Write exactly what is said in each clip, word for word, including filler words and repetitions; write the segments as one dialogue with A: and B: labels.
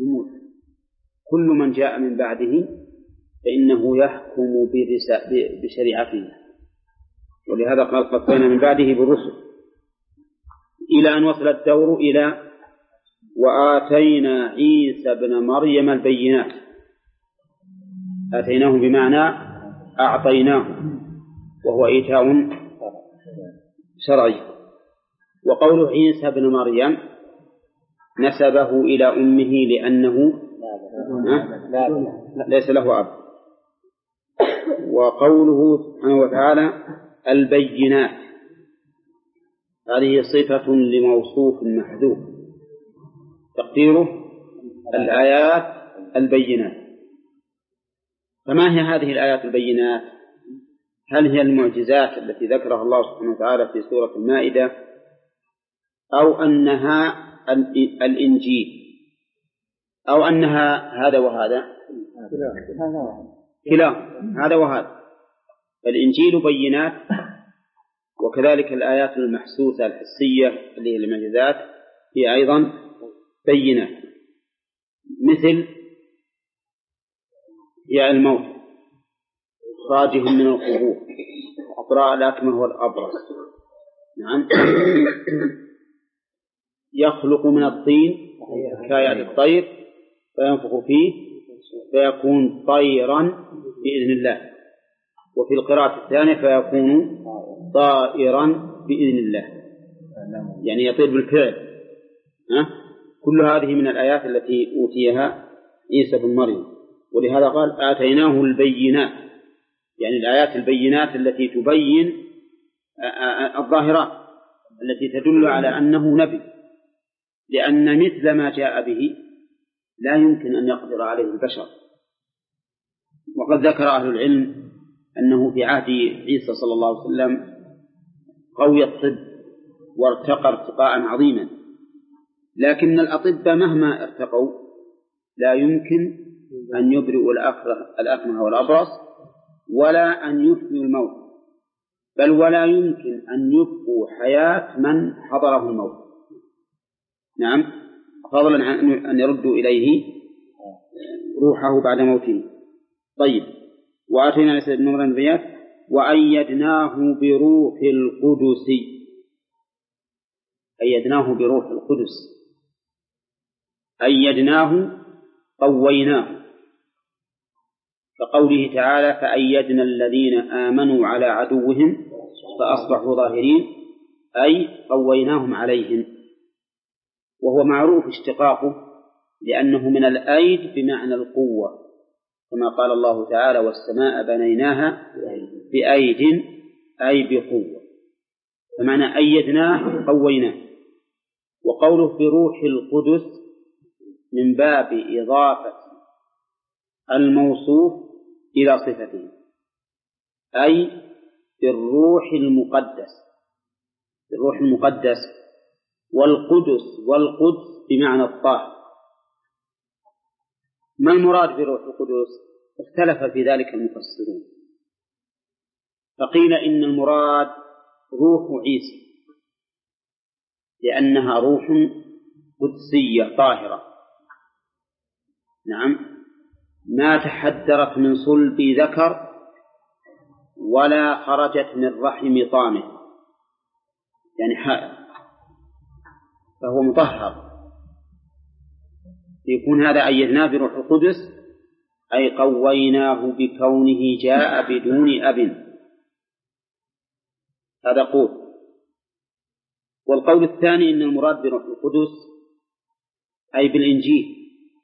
A: يموت. كل من جاء من بعده فإنه يحكم بشريعته، ولهذا قال قفينا من بعده بالرسل، إلى أن وصل الدور إلى وآتينا عيسى ابن مريم البينات. آتيناه بمعنى أعطيناه، وهو إيتاء شرعي. وقوله عيسى ابن مريم نسبه إلى أمه لأنه ليس له أب. وقوله سبحانه وتعالى البينات، هذه صفة لموصوف محذوف، تقديره الآيات البينات. فما هي هذه الآيات البينات؟ هل هي المعجزات التي ذكرها الله سبحانه وتعالى في سورة المائدة، أو أنها الإنجيل، أو أنها هذا وهذا؟ كلا هذا وهذا. الإنجيل بينات، وكذلك الآيات المحسوسة الحسية اللي هي المعجزات هي أيضا بينات، مثل إحياء الموت، إخراجهم من القبور، إبراء الأكمه والأبرص. نعم. يخلق من الطين كهيئة الطير فينفخ فيه فيكون طيرا بإذن الله، وفي القراءة الثانية فيكون طائرا بإذن الله، يعني يطير بالفعل. أه؟ كل هذه من الآيات التي أوتيها عيسى بن مريم، ولهذا قال آتيناه البينات، يعني الآيات البينات التي تبين الظاهرات التي تدل على أنه نبي، لأن مثل ما جاء به لا يمكن أن يقدر عليه البشر. وقد ذكر أهل العلم أنه في عهد عيسى صلى الله عليه وسلم قوي الطب وارتقى ارتقاء عظيما، لكن الأطباء مهما ارتقوا لا يمكن أن يبرئوا الأكمه والأبرص ولا أن يحيوا الموت، بل ولا يمكن أن يبقوا حياة من حضره الموت. نعم، فضلا عن أن يردوا إليه روحه بعد موته. طيب، وآتينا عيسى ابن مريم البينات وأيدناه بروح القدس. أيدناه بروح القدس، أيدناه قويناه، كقوله تعالى فأيدنا الذين آمنوا على عدوهم فأصبحوا ظاهرين، أي قويناهم عليهم. وهو معروف اشتقاقه لأنه من الأيد بمعنى القوة، كما قال الله تعالى والسماء بنيناها بأيد أي بقوة، فمعنى أيدناه قويناه. وقوله بروح القدس من باب إضافة الموصوف إلى صفته، أي بالروح المقدس، بالروح المقدس. والقدس والقدس بمعنى الطاهر. ما المراد بروح القدس؟ اختلف في ذلك المفسرون، فقيل إن المراد روح عيسى لأنها روح قدسية طاهرة، نعم، ما تحدرت من صلب ذكر ولا خرجت من رحم طامه، يعني حائر، فهو مطهر. يكون هذا أيدناه بروح القدس أي قويناه بكونه جاء بدون أب. هذا قول. والقول الثاني إن المراد بروح القدس أي بالإنجيل،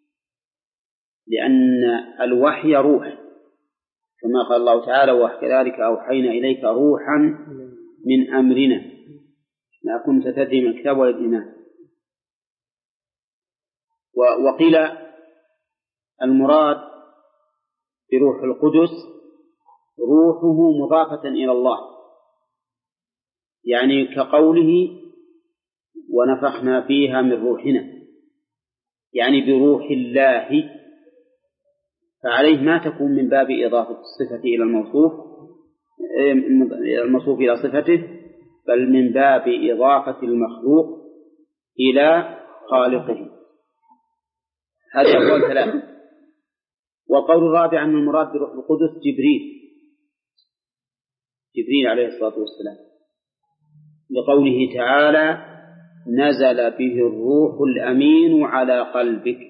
A: لأن الوحي روح، كما قال الله تعالى وكذلك أوحينا إليك روحا من أمرنا ما كنت تدري من الكتاب ولا الإيمان. وقيل المراد بروح القدس روحه مضافة إلى الله، يعني كقوله ونفخنا فيها من روحنا، يعني بروح الله، فعليه ما تكون من باب إضافة الصفة إلى الموصوف الموصوف إلى صفته، بل من باب إضافة المخلوق إلى خالقه. هذه أقوال ثلاثة. والقول الرابع أن المراد بروح القدس جبريل جبريل عليه الصلاة والسلام، لقوله تعالى نزل به الروح الأمين على قلبك،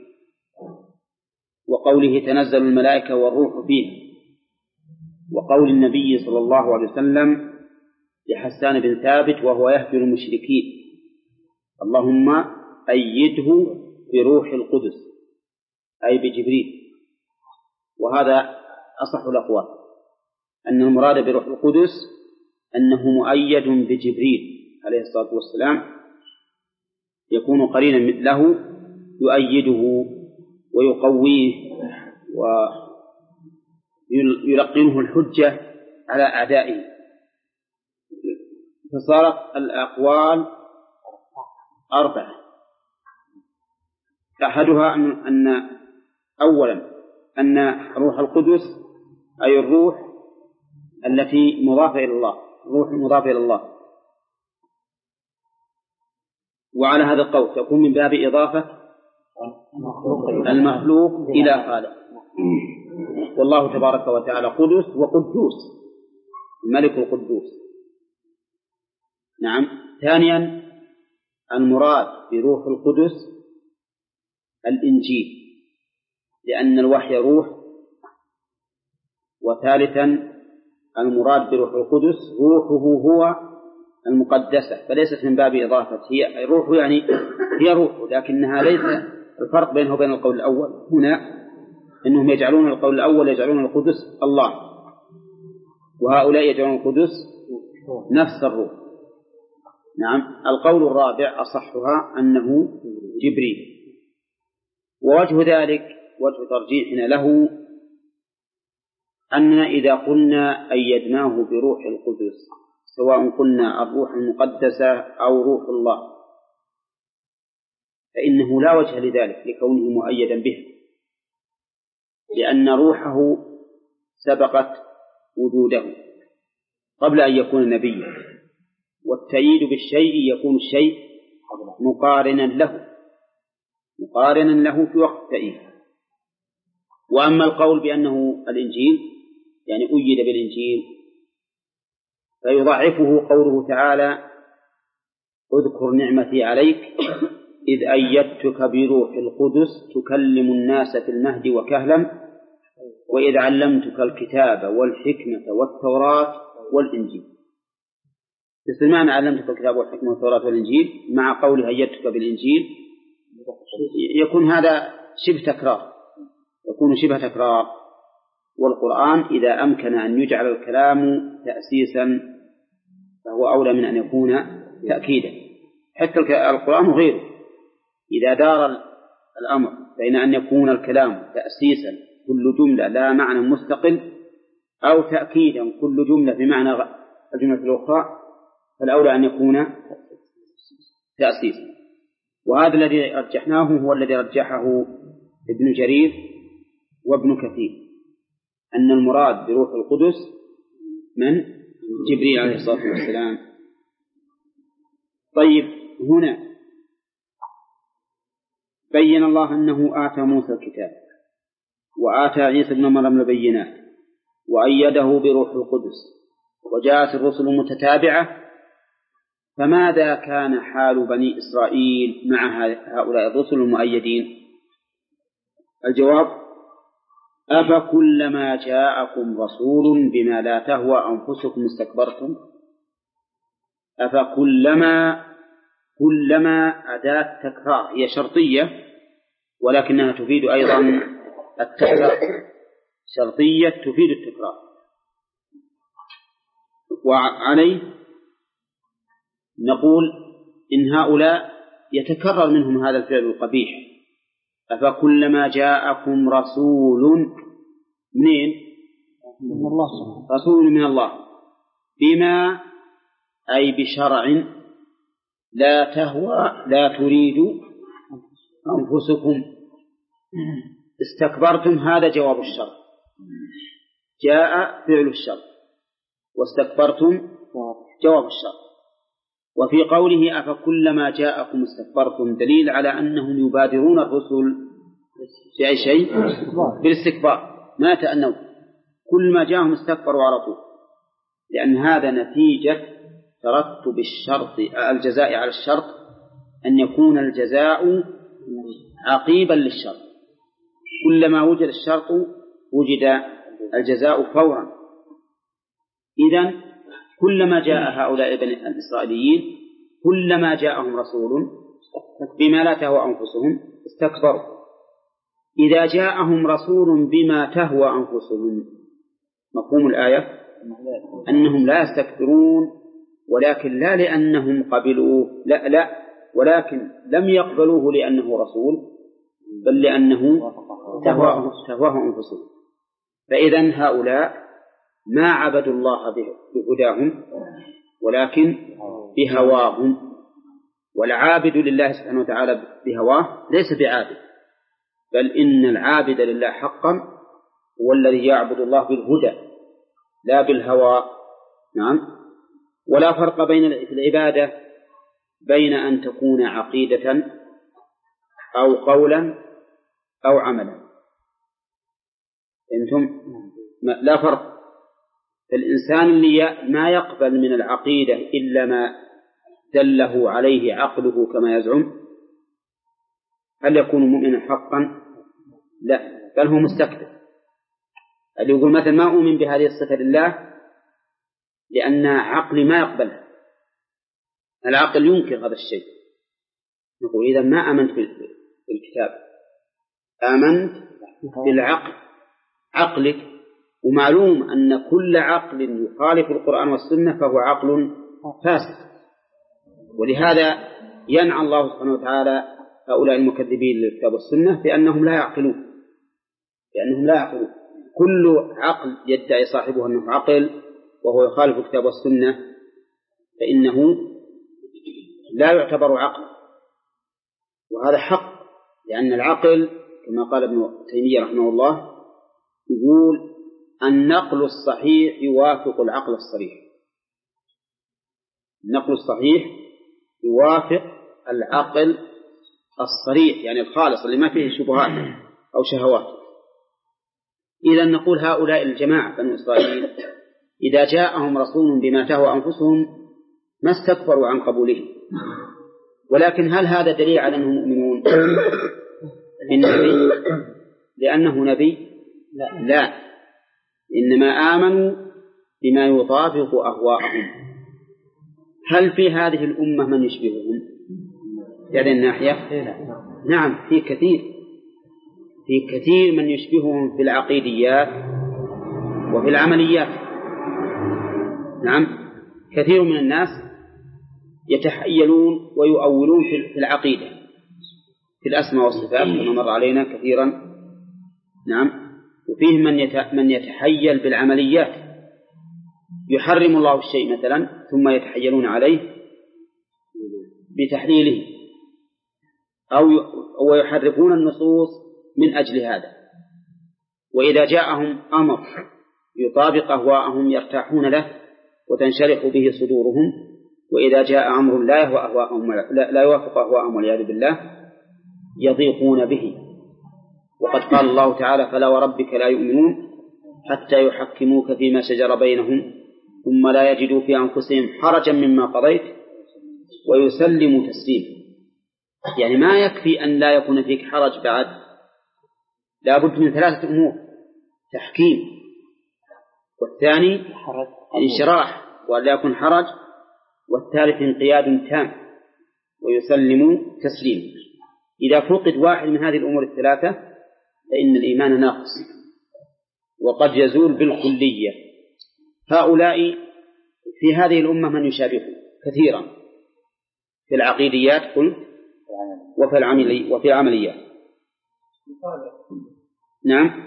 A: وقوله تنزل الملائكة والروح فيه، وقول النبي صلى الله عليه وسلم لحسان بن ثابت وهو يهجر المشركين اللهم أيده بروح القدس أي بجبريل. وهذا أصح الأقوال، أن المراد بروح القدس أنه مؤيد بجبريل عليه الصلاة والسلام، يكون قرينا له يؤيده ويقويه ويلقنه الحجة على أعدائه. فصارت الأقوال أربعة. أحدها أن أولا أن روح القدس أي الروح التي مضافة إلى الله، روح مضافة إلى الله، وعلى هذا القول تكون من باب إضافة المخلوق إلى خالق. والله تبارك وتعالى قدس وقدوس، الملك القدوس. نعم. ثانيا المراد بروح القدس الإنجيل، لأن الوحي روح. وثالثا المراد بروح القدس روحه هو المقدسة، فليست من باب إضافة، هي روح يعني هي روح، لكنها ليس الفرق بينه وبين القول الأول هنا أنهم يجعلون القول الأول يجعلون القدس الله، وهؤلاء يجعلون القدس نفس الروح. نعم. القول الرابع أصحها أنه جبريل. ووجه ذلك وجه ترجيحنا له أننا إذا قلنا أيدناه بروح القدس، سواء قلنا الروح المقدسة أو روح الله، فإنه لا وجه لذلك لكونه مؤيدا به، لأن روحه سبقت وجوده قبل أن يكون نبيا، والتأييد بالشيء يكون الشيء مقارنا له مقارنا له في وقت التأييد. وأما القول بأنه الإنجيل يعني أيد بالإنجيل فيضعفه قوله تعالى اذكر نعمتي عليك إذ أيدتك بروح القدس تكلم الناس في المهد وكهلا وإذ علمتك الكتاب والحكمة والتوراة والإنجيل. مثل معنى علمتك الكتاب والحكمة والتوراة والإنجيل مع قوله أيدتك بالإنجيل يكون هذا شبه تكرار يكون شبه تكرار والقرآن إذا أمكن أن يجعل الكلام تأسيسا فهو أولى من أن يكون تأكيدا. حتى القرآن غيره إذا دار الأمر بين أن يكون الكلام تأسيسا كل جملة لا معنى مستقل أو تأكيدا كل جملة بمعنى الجملة الأخرى فالأولى أن يكون تأسيسا. وهذا الذي رجحناه هو الذي رجحه ابن جرير وابن كثير، أن المراد بروح القدس من جبريل عليه الصلاة والسلام. طيب، هنا بين الله أنه آتى موسى الكتاب وآتى عيسى ابن مريم البينات وأيده بروح القدس وجاءت الرسل متتابعة، فماذا كان حال بني إسرائيل مع هؤلاء الرسل المؤيدين؟ الجواب: أفكلما جاءكم رسول بما لا تهوى أنفسكم استكبرتم. أفكلما كلما أداة تكرار، هي شرطية ولكنها تفيد أيضا التكرار، شرطية تفيد التكرار. وعليه نقول إن هؤلاء يتكرر منهم هذا الفعل القبيح. أفكلما جاءكم رسول منين؟ من الله. رسول من الله بما أي بشرع لا تهوى لا تريد أنفسكم استكبرتم، هذا جواب الشر. جاء فعل الشر واستكبرتم جواب الشر. وفي قوله أفكلما جاءكم استكبرتم دليل على أنهم يبادرون الرسل في أي شيء بالاستكبار، ما تأنوا، كل ما جاءهم استكبروا على طول، لأن هذا نتيجة ترتب الشرط الجزاء على الشرط، أن يكون الجزاء عقيبا للشرط، كلما وجد الشرط وجد الجزاء فورا. إذن كلما جاء هؤلاء الإسرائيليين كلما جاءهم رسول بما لا تهوى أنفسهم استكبروا. إذا جاءهم رسول بما تهوى أنفسهم، مفهوم الآية أنهم لا يستكبرون، ولكن لا لأنهم قبلوه، لا لا ولكن لم يقبلوه لأنه رسول، بل لأنه تهواه أنفسهم. فإذن هؤلاء ما عبدوا الله بهداهم ولكن بهواهم، والعابد لله سبحانه وتعالى بهواه ليس بعابد، بل إن العابد لله حقا هو الذي يعبد الله بالهدى لا بالهوى. نعم. ولا فرق بين العبادة بين أن تكون عقيدة أو قولا أو عملا، أنتم لا فرق. فالإنسان اللي ما يقبل من العقيدة إلا ما دله عليه عقله كما يزعم، هل يكون مؤمنا حقا؟ لا، بل هو مستكبر. اللي يقول مثلا ما أؤمن بهذه الصفة لله لأن عقلي ما يقبلها، العقل ينكر هذا الشيء، نقول إذا ما آمنت بالكتاب، آمنت بالعقل، عقلك. ومعلوم أن كل عقل يخالف القرآن والسنة فهو عقل فاسد، ولهذا ينعى الله سبحانه وتعالى هؤلاء المكذبين للكتاب والسنة بأنهم لا يعقلون، لأنهم لا يعقلون. كل عقل يدعي صاحبه أنه عقل وهو يخالف الكتاب والسنة فإنه لا يعتبر عقل، وهذا حق، لأن العقل كما قال ابن تيمية رحمه الله يقول النقل الصحيح يوافق العقل الصريح، النقل الصحيح يوافق العقل الصريح يعني الخالص اللي ما فيه شبهات أو شهوات. إذا نقول هؤلاء الجماعة بنو إسرائيل إذا جاءهم رسول بما تهوى أنفسهم ما استكبروا عن قبوله، ولكن هل هذا دليل على أنهم مؤمنون بالنبي لأنه نبي؟ لا, لا. إنما آمنوا بما يطابق أهواءهم. هل في هذه الأمة من يشبههم في هذه الناحية؟ نعم، في كثير، في كثير من يشبههم في العقيديات وفي العمليات. نعم، كثير من الناس يتحيلون ويؤولون في العقيدة في الأسماء والصفات كما مر علينا كثيرا. نعم. وفيه من يتحيل بالعمليات، يحرم الله الشيء مثلا ثم يتحيلون عليه بتحليله، أو يحرفون النصوص من أجل هذا. وإذا جاءهم أمر يطابق أهواءهم يرتاحون له وتنشرح به صدورهم، وإذا جاء أمر لا يهوى أهواءهم لا يوافق أهواءهم والعياذ بالله يضيقون به. وقد قال الله تعالى فلا وربك لا يؤمنون حتى يحكموك فيما شجر بينهم ثم لا يجدوا في أنفسهم حرجا مما قضيت ويسلموا تسليما. يعني ما يكفي أن لا يكون فيك حرج، بعد لا بد من ثلاثة أمور: تحكيم، والثاني انشراح ولا يكون حرج، والثالث انقياد تام ويسلموا تسليما. إذا فقد واحد من هذه الأمور الثلاثة فإن الإيمان ناقص وقد يزول بالكلية. هؤلاء في هذه الأمة من يشابه كثيرا في العقيديات قلت وفي العملي وفي العمليات. نعم.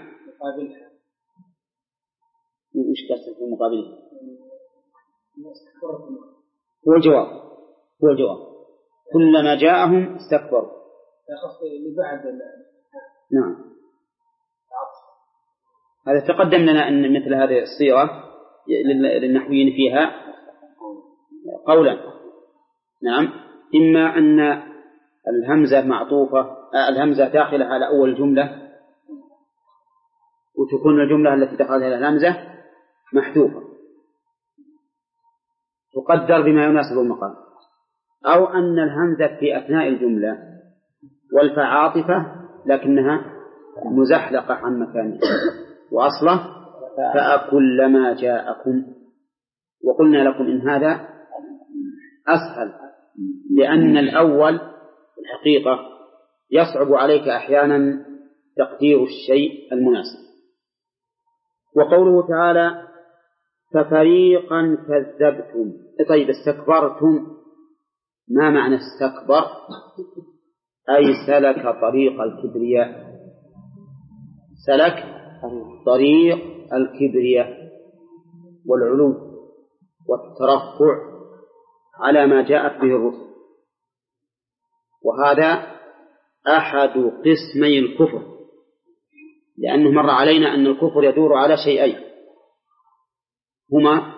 A: وش قصدك في مقابله؟ هو الجواب، هو الجواب كلما جاءهم استكبروا. نعم. هذا تقدم لنا أن مثل هذه الصيغة للنحويين فيها قولا. نعم. إما أن الهمزة معطوفة، الهمزة داخلة على أول جملة، وتكون الجملة التي دخلها الهمزة محذوفة تقدر بما يناسب المقام، أو أن الهمزة في أثناء الجملة والفاء عاطفة لكنها مزحلقة عن مكانها وأصله فأكلما جاءكم. وقلنا لكم إن هذا أسهل، لأن الأول الحقيقة يصعب عليك أحيانا تقدير الشيء المناسب. وقوله تعالى ففريقا كذبتم، طيب استكبرتم، ما معنى استكبر؟ أي سلك طريق الكبرياء، سلك طريق الكبرياء والعلو والترفع على ما جاءت به الرسل. وهذا أحد قسمي الكفر، لأنه مر علينا أن الكفر يدور على شيئين هما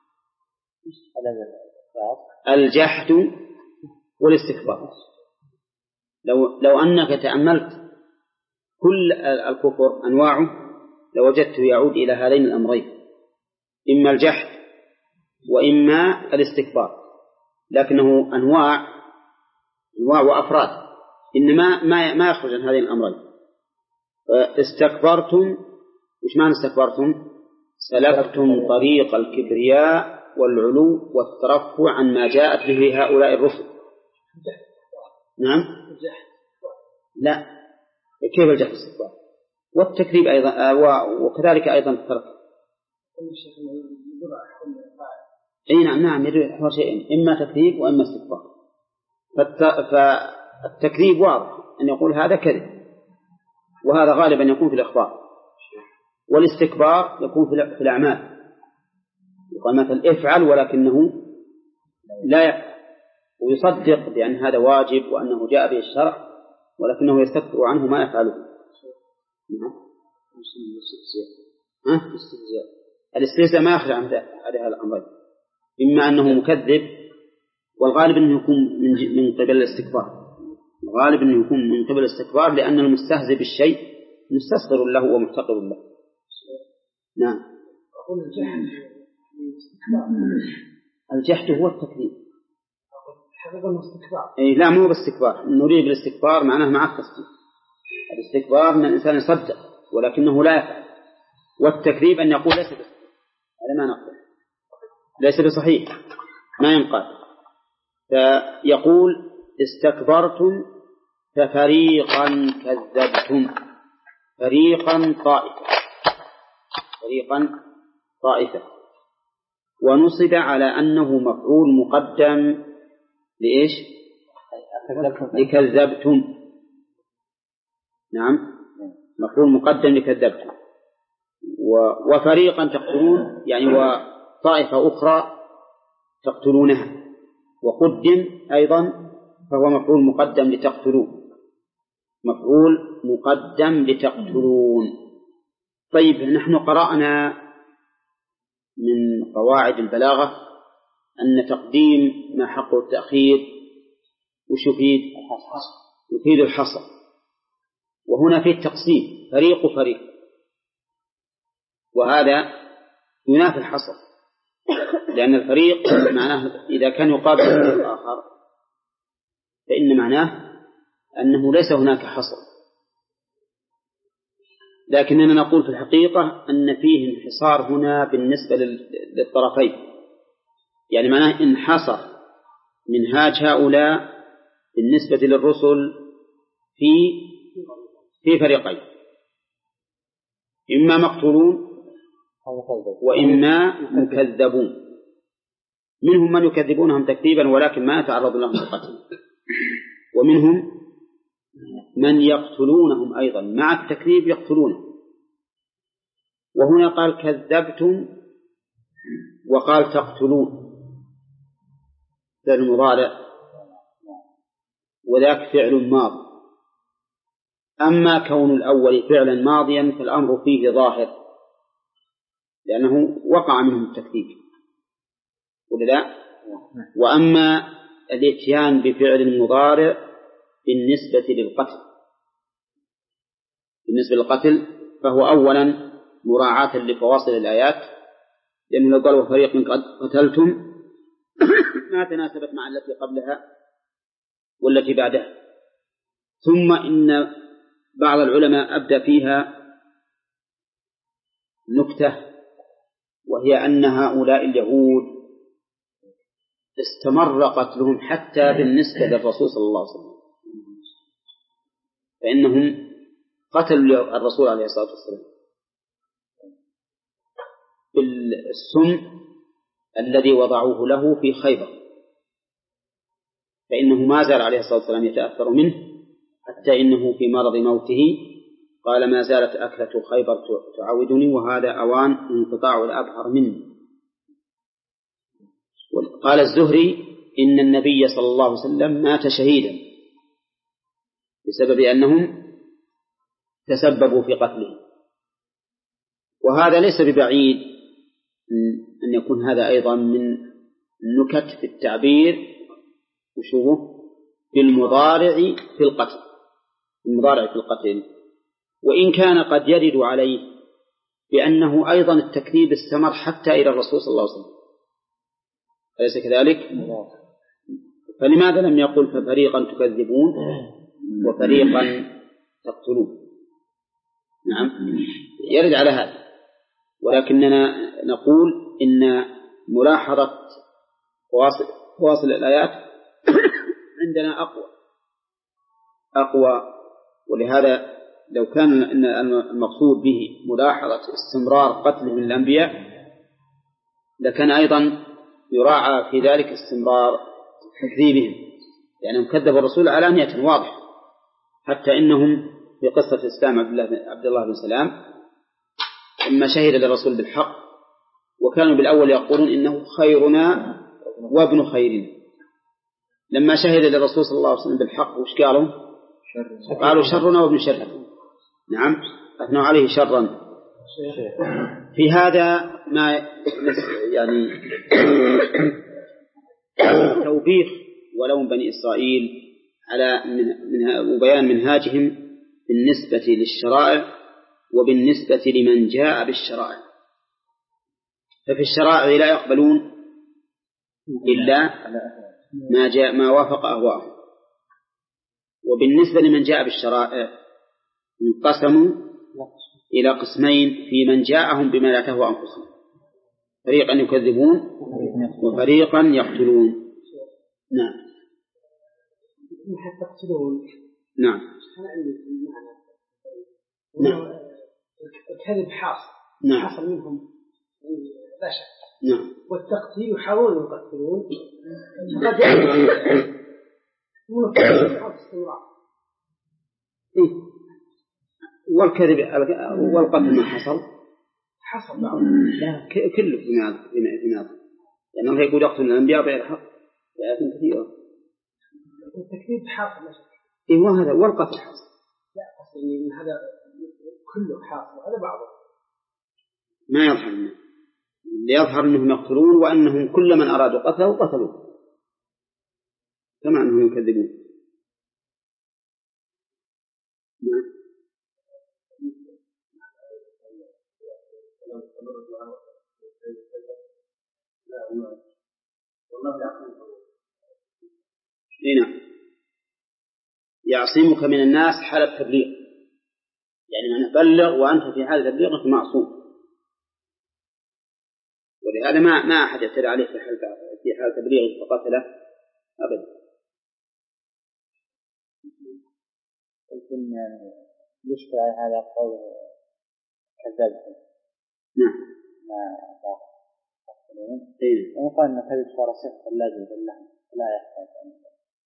A: الجحد والاستكبار. لو, لو أنك تأملت كل الكفر أنواعه لوجدته يعود إلى هذين الأمرين، إما الجحد وإما الاستكبار، لكنه أنواع أنواع وأفراد، إنما ما ما يخرج عن هذين الأمرين. استكبرتم، وش معنى استكبرتم؟ سلكتم طريق الكبرياء والعلو والترفع عن ما جاءت به هؤلاء الرسل. نعم، لا، كيف الجحد والاستكبار والتكذيب أيضا، وكذلك أيضا الترك. أي نعم نعم يدل شيئين، إما تكذيب وإما استكبار. فالتكذيب واضح أن يقول هذا كذب، وهذا غالبا يكون في الإخبار. والاستكبار يكون في الأعمال، يقول مثل افعل ولكنه لا يفعل، ويصدق بأن هذا واجب وأنه جاء به الشرع، ولكنه يستكبر عنه ما يفعله. الاستهزاء ما يخرج عن هذه الأمرين، إما أنه مكذب، والغالب أنه يكون من قبل الاستكبار، الغالب أنه يكون من قبل الاستكبار، لأن المستهزئ بالشيء مستصغر له ومحتقر له. نعم. الجحد هو التكذيب. إيه لا، مو باستكبار، نريد بالاستكبار معناه مع التصديق. الاستكبار أن الإنسان يصدق ولكنه لا يفعل، والتكذيب أن يقول ليس بصحيح، هذا ما نقول ليس بصحيح ما ينقال. فيقول استكبرتم ففريقا كذبتم، فريقا طائفة، فريقا طائفة، ونصب على أنه مفعول مقدم لإيش؟ لكذبتم. نعم، مفعول مقدم لكذبتم. وفريقا تقتلون يعني وطائفة أخرى تقتلونها، وقدم أيضا فهو مفعول مقدم لتقتلون، مفعول مقدم لتقتلون. طيب نحن قرأنا من قواعد البلاغة أن تقديم ما حقه التأخير وش يفيد؟ يفيد الحصر، وهنا فيه التقسيم فريق وفريق، وهذا ينافي الحصر، لأن الفريق معناه إذا كان يقابل الفريق الآخر فإن معناه أنه ليس هناك حصر. لكننا نقول في الحقيقة أن فيه انحصار هنا بالنسبة للطرفين، يعني معناه انحصر منهاج هؤلاء بالنسبة للرسل في في فريقين، إما مقتولون وإما مكذبون. منهم من يكذبونهم تكذيبا ولكن ما يتعرض لهم القتل، ومنهم من يقتلونهم أيضا مع التكذيب يقتلونهم. وهنا قال كذبتم وقال تقتلون، فعل مضارع وذاك فعل ماضي. أما كون الأول فعلا ماضيا فالأمر فيه ظاهر، لأنه وقع منهم التكذيب ولا لا؟ وأما الاتيان بفعل مضارع بالنسبة للقتل. بالنسبة للقتل فهو أولا مراعاة لفواصل الآيات، لأنه لو قالوا فريق من قد قتلتم ما تناسبت مع التي قبلها والتي بعدها. ثم إن بعض العلماء أبدى فيها نكتة، وهي أن هؤلاء اليهود استمر قتلهم حتى بالنسبة للرسول صلى الله عليه وسلم، فإنهم قتلوا الرسول عليه الصلاة والسلام بالسم الذي وضعوه له في خيبر، فإنه ما زال عليه الصلاة والسلام يتأثر منه، حتى إنه في مرض موته قال ما زالت أكلة خيبر تعودني وهذا أوان انقطاع الأبهر مني. قال الزهري إن النبي صلى الله عليه وسلم مات شهيدا بسبب أنهم تسببوا في قتله. وهذا ليس ببعيد أن يكون هذا أيضا من نكت في التعبير وشوفه بالمضارع في القتل، المضارع في القتل، وإن كان قد يرد عليه بأنه أيضا التكذيب استمر حتى إلى الرسول صلى الله عليه وسلم، أليس كذلك؟ فلماذا لم يقل ففريقا تكذبون وفريقا تقتلون؟ نعم يرد على هذا، ولكننا نقول إن ملاحظة فواصل الآيات عندنا أقوى أقوى ولهذا لو كان المقصود به ملاحظة استمرار قتلهم الأنبياء لكان أيضا يراعى في ذلك استمرار تكذيبهم، لأنهم يعني كذبوا الرسول علانية واضح، حتى إنهم في قصة إسلام عبد الله بن سلام لما شهد للرسول بالحق وكانوا بالأول يقولون إنه خيرنا وابن خيرنا، لما شهد للرسول صلى الله عليه وسلم بالحق وش قالوا؟ قالوا شرنا وابن شرنا. نعم أثنوا عليه شرا. في هذا ما يعني توبيخ ولوم بني إسرائيل على من وبيان منهاجهم بالنسبة للشرائع وبالنسبة لمن جاء بالشرائع. ففي الشرائع لا يقبلون إلا ما جاء ما وافق أهواءهم، وبالنسبة لمن جاء بالشرائع انقسموا إلى قسمين في من جاءهم بما لا تهوى أنفسهم، فريقا يكذبون وفريقا يقتلون. نعم
B: يقتلون.
A: نعم
B: نعم الكذب حاصل
A: نعم
B: حصل منهم لا شك.
A: نعم
B: والتقتيل يحاولون يقتلون فقد يكون
A: والكذب والقتل ما حصل
B: حصل
A: لا كله في ناظر في ناظر لأنه يقول يقتل الأنبياء بغير حق آيات كثيرة.
B: التكذيب حاصل لا شك.
A: إيه وهذا والقتل حاصل.
B: لا أصلي إن هذا كله حاصل هذا بعضه
A: ما يظهر منه. ليظهر أنهم يقتلون وأنهم كل من أرادوا قتله قتلوا كما أنهم يكذبون. هنا يعصمك من الناس حال التبليغ، يعني من بلغ وأنت في حال تبليغك معصوم، ولهذا ما ما أحد يعترض عليه في حال في حال تبليغه فقتله أبدا.
C: يمكن يشكل على هذا القول كذاب.
A: نعم
C: ما تقولون
A: إيه
C: وقال أن كذب صار صفة لازم بالله لا يحتاج أن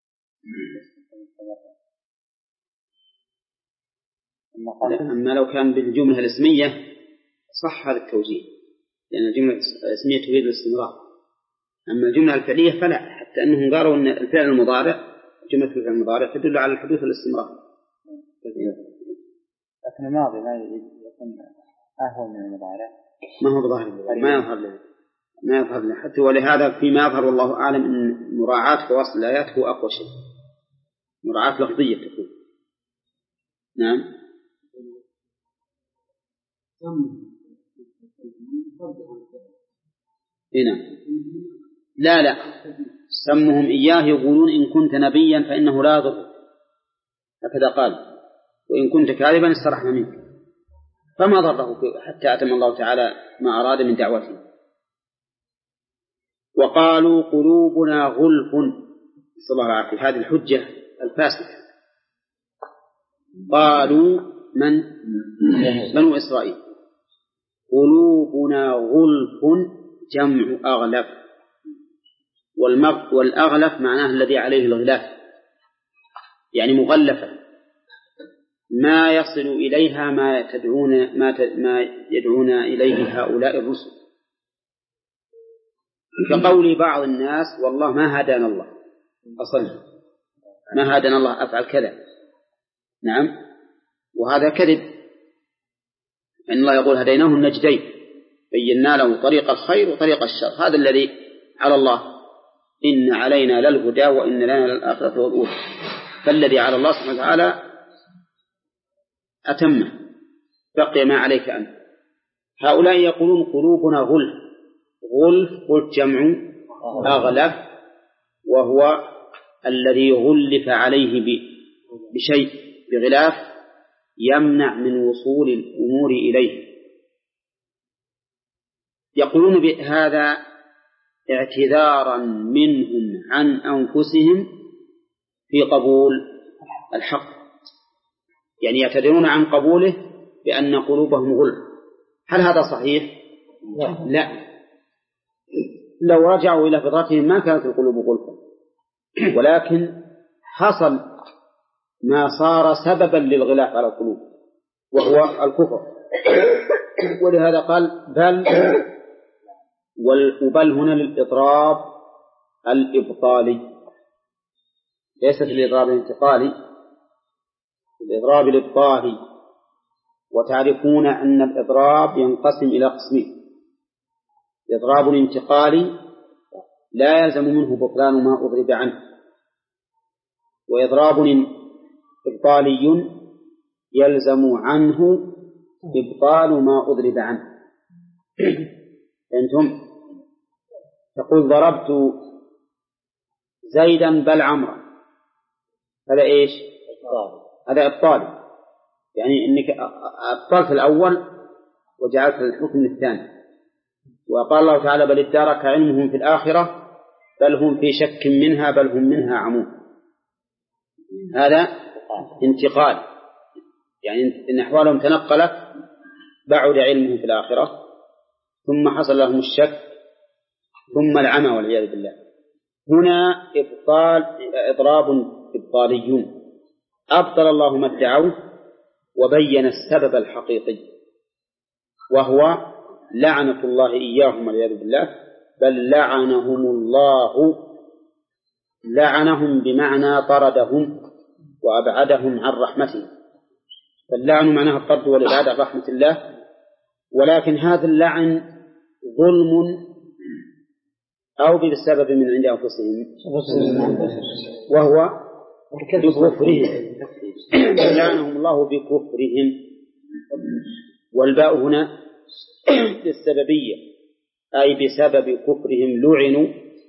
A: أما لو كان بالجملة الاسمية صح هذا التوجيه، لأن الجملة الاسمية تفيد الاستمرار، أما الجملة الفعلية فلا، حتى أنهم قالوا أن الفعل المضارع جملة الفعل المضارع تدل على الحدوث والاستمرار.
C: لكن الماضي ما يكون أهون من المضارع،
A: ما هو بظاهر ما يظهر له ما يظهر له حتى، ولهذا فيما يظهر والله أعلم أن مراعاة فواصل الآيات هو أقوى شيء. مراعاة لفظية تكون. نعم. هنا لا لا سمهم إياه يقولون إن كنت نبيا فإنه لا يضر، هكذا قال، وإن كنت كاذبا استرحنا منك، فما ضره حتى أتم الله تعالى ما أراد من دعوته. وقالوا قلوبنا غلف، صلى الله عليه هذه الحجة الفاسدة. قالوا من؟ بنو إسرائيل. قلوبنا غلف جمع أغلف، والأغلف معناه الذي عليه الغلاف، يعني مغلفة ما يصل إليها ما تدعون ما ما يدعون إليه هؤلاء الرسل، كقول بعض الناس والله ما هدانا الله، أصلا ما هدانا الله أفعل كذا. نعم، وهذا كذب، إن الله يقول هديناه النجدين بينا له طريق الخير وطريق الشر، هذا الذي على الله، إن علينا للهدى وإن لنا للآخرة والأولى، فالذي على الله سبحانه وتعالى أتمه، بقي ما عليك أنت. هؤلاء يقولون قلوبنا غلف، غلف قلت جمع أغلف، وهو الذي غلف عليه بشيء بغلاف يمنع من وصول الأمور إليه. يقولون بهذا اعتذارا منهم عن أنفسهم في قبول الحق، يعني يعتذرون عن قبوله بأن قلوبهم غلف. هل هذا صحيح؟ لا, لا. لو رجعوا إلى فطرتهم ما كانت القلوب غلفا، ولكن حصل ما صار سببا للغلاف على القلوب وهو الكفر، ولهذا قال بل، وبل هنا للإضراب الإبطالي، ليست الإضراب الانتقالي، الإضراب الإبطالي. وتعرفون أن الإضراب ينقسم إلى قسمين: إضراب انتقالي لا يلزم منه بطلان ما أضرب عنه، وإضراب إبطالي يلزم عنه إبطال ما أضرب عنه. أنتم تقول ضربت زيدا بل عمرا، هذا إيش؟ هذا إبطالي، يعني إنك أبطلت الأول وجعلت الحكم الثاني. وقال الله تعالى بل ادارك علمهم في الآخرة بل هم في شك منها بل هم منها عمون، هذا انتقال، يعني إن أحوالهم تنقلت، بعد علمهم في الآخرة ثم حصل لهم الشك ثم العمى والعياذ بالله. هنا إبطال إضراب إبطالي، أبطل الله ما ادعوه وبين السبب الحقيقي، وهو لعنة الله إياهم والعياذ بالله، بل لعنهم الله، لعنهم بمعنى طردهم وأبعدهم عن رحمته، فاللعن معناه الطرد والإبعاد عن رحمة الله. ولكن هذا اللعن ظلم أو بالسبب من عند أنفسهم، وهو بكفرهم، لعنهم الله بكفرهم، والباء هنا للسببية، أي بسبب كفرهم لعنوا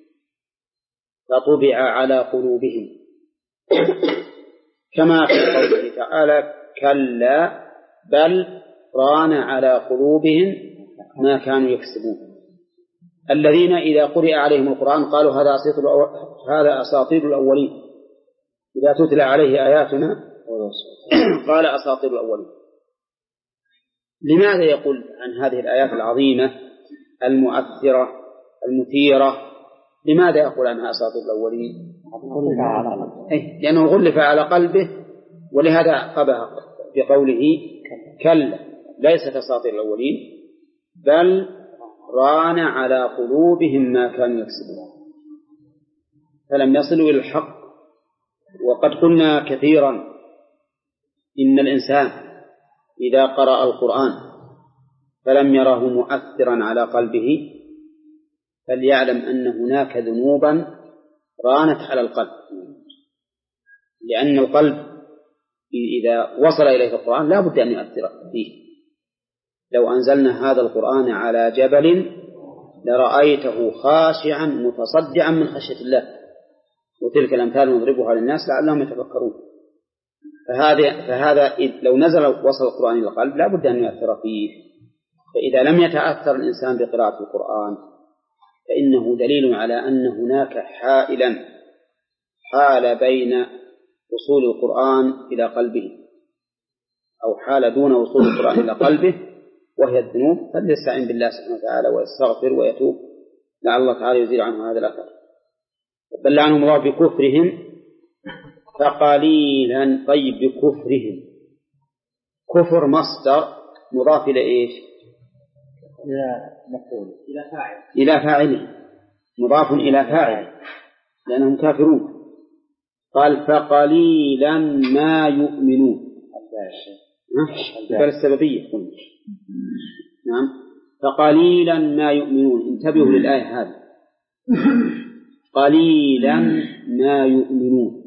A: فطبع على قلوبهم، كما في قوله تعالى كلا بل ران على قلوبهم ما كانوا يكسبون، الذين إذا قرئ عليهم القرآن قالوا هذا أساطير هذا أساطير الأولين، إذا تتلى عليه آياتنا قال أساطير الأولين. لماذا يقول عن هذه الآيات العظيمة المؤثرة المثيرة، لماذا يقول عنها أساطير الأولين؟ لأنه غلف على قلبه، ولهذا قبها بقوله كلا ليست أساطير الأولين بل ران على قلوبهم ما كانوا يكسبون، فلم يصلوا إلى الحق. وقد قلنا كثيرا إن الإنسان إذا قرأ القرآن فلم يره مؤثرا على قلبه فليعلم أن هناك ذنوبا رانت على القلب، لأن القلب إذا وصل إليه القرآن لا بد أن يؤثر فيه. لو أنزلنا هذا القرآن على جبل لرأيته خاشعا متصدعا من خشية الله، وتلك الأمثال نضربها للناس لعلهم يتفكرون. فهذا فهذا لو نزل وصل القرآن إلى القلب لا بد أن يؤثر فيه. فإذا لم يتأثر الإنسان بقراءة القرآن فإنه دليل على أن هناك حائلا حال بين وصول القرآن إلى قلبه، أو حال دون وصول القرآن إلى قلبه، وهي الذنوب. فليستعين بالله سبحانه وتعالى ويستغفر ويتوب لعل الله تعالى يزيل عنه هذا الأثر. بل لعنهم الله بكفرهم فقليلا. طيب بكفرهم، كفر مصدر مضاف إلى إيش؟
C: إلى مفعول،
B: إلى فاعل،
A: إلى فاعله، مضاف إلى فاعل لأنهم كافرون. قال فقليلا ما يؤمنون، بل السببية. نعم فقليلا ما يؤمنون. انتبهوا للآية هذه، قليلا ما يؤمنون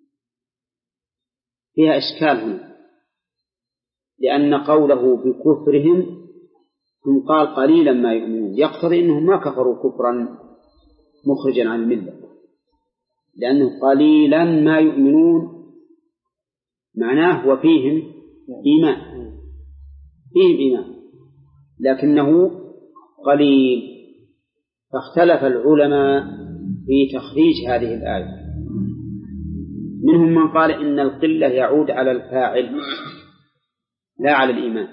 A: فيها إشكال هنا، لأن قوله بكفرهم ثم قال قليلا ما يؤمنون يقتضي أنهم ما كفروا كفرا مخرجا عن الملة، لأنه قليلا ما يؤمنون معناه وفيهم إيمان، فيهم إيمان لكنه قليل. فاختلف العلماء في تخريج هذه الآية. منهم من قال إن القلة يعود على الفاعل لا على الإيمان،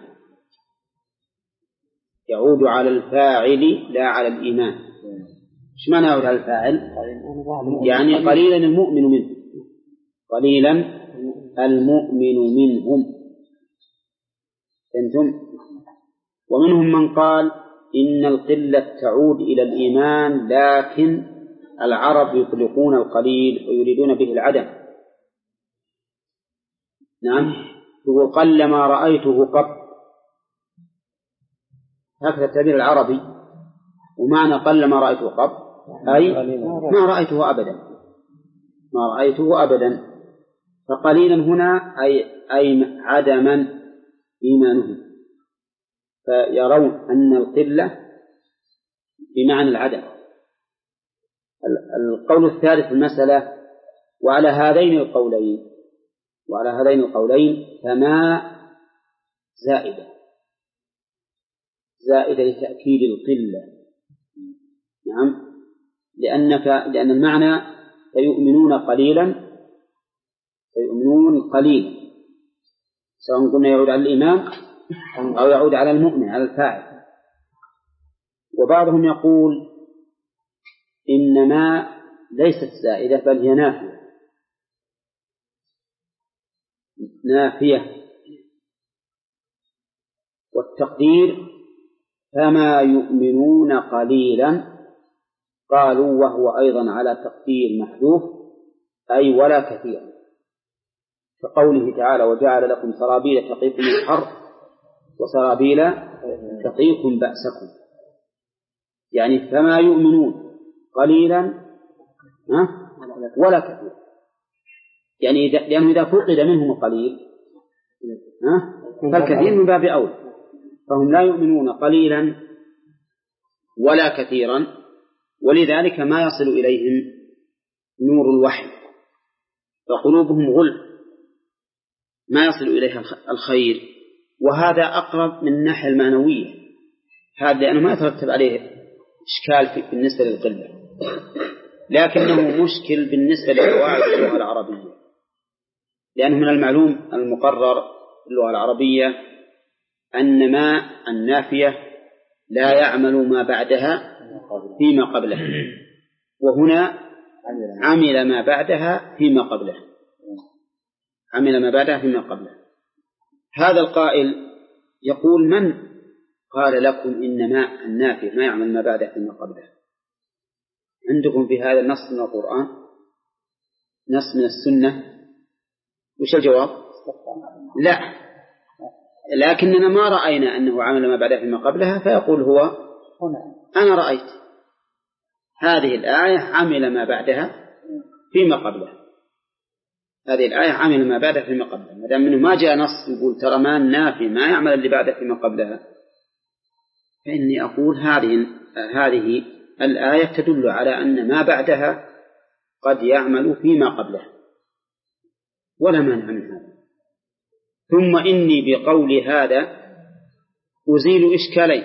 A: يعود على الفاعل لا على الإيمان. إيش معنى يعود على الفاعل؟ يعني قليلا المؤمن منه، قليلا المؤمن منهم. أنتم. ومنهم من قال إن القلة تعود إلى الإيمان، لكن العرب يطلقون القليل ويريدون به العدم. نعم يقول قل ما رأيته قط، هكذا التعبير العربي. ومعنى قل ما رأيته قط أي ما رأيته أبدا، ما رأيته أبدا. فقليلا هنا أي, أي عدما إيمانهم، فيرون أن القلة بمعنى العدم. القول الثالث في المسألة وعلى هذين القولين وعلى هذين القولين فما زائدة زائدة لتأكيد القلة. نعم لأنك لأن المعنى فيؤمنون قليلا، فيؤمنون قليلا، سواء قلنا يعود على الإيمان أو يعود على المؤمن على الفاعل. وبعضهم يقول إنما ليست زائدة بل هي نافية نافية والتقدير فما يؤمنون قليلا. قالوا وهو أيضا على تقدير محذوف أي ولا كثيرا، كقوله تعالى وجعل لكم سرابيل تقيكم الحر وسرابيل تقيكم بأسكم. يعني فما يؤمنون قليلا ولا كثيرا، يعني لأنه إذا فقد منهم القليل فالكثير من باب أولى. فهم لا يؤمنون قليلا ولا كثيرا، ولذلك ما يصل إليهم نور الوحي، فقلوبهم غل ما يصل إليها الخير. وهذا أقرب من الناحية المعنوية، هذا لأنه ما يترتب عليه إشكال بالنسبة للقلة، لكنه مشكل بالنسبة لقواعد اللغة العربية، لأنه من المعلوم المقرر في اللغة العربية أن ما النافية لا يعمل ما بعدها فيما قبلها، وهنا عمل ما بعدها فيما قبلها، عمل ما بعدها فيما قبلها. هذا القائل يقول من قال لكم إن ما النافية ما يعمل ما بعدها فيما قبلها؟ عندكم في هذا نص من القرآن، نص من السنة؟ وش الجواب؟ لا، لكننا ما رأينا أنه عمل ما بعدها فيما قبلها، فيقول هو أنا رأيت هذه الآية عمل ما بعدها فيما قبلها. هذه الآية عامل ما بعدها فيما قبلها، ما دام منه ما جاء نص يقول ترى ما النافي ما يعمل اللي بعده فيما قبلها، فإني أقول هذه هذه الآية تدل على أن ما بعدها قد يعمل فيما قبلها ولا مانع من هذا. ثم إني بقول هذا أزيل إشكالين.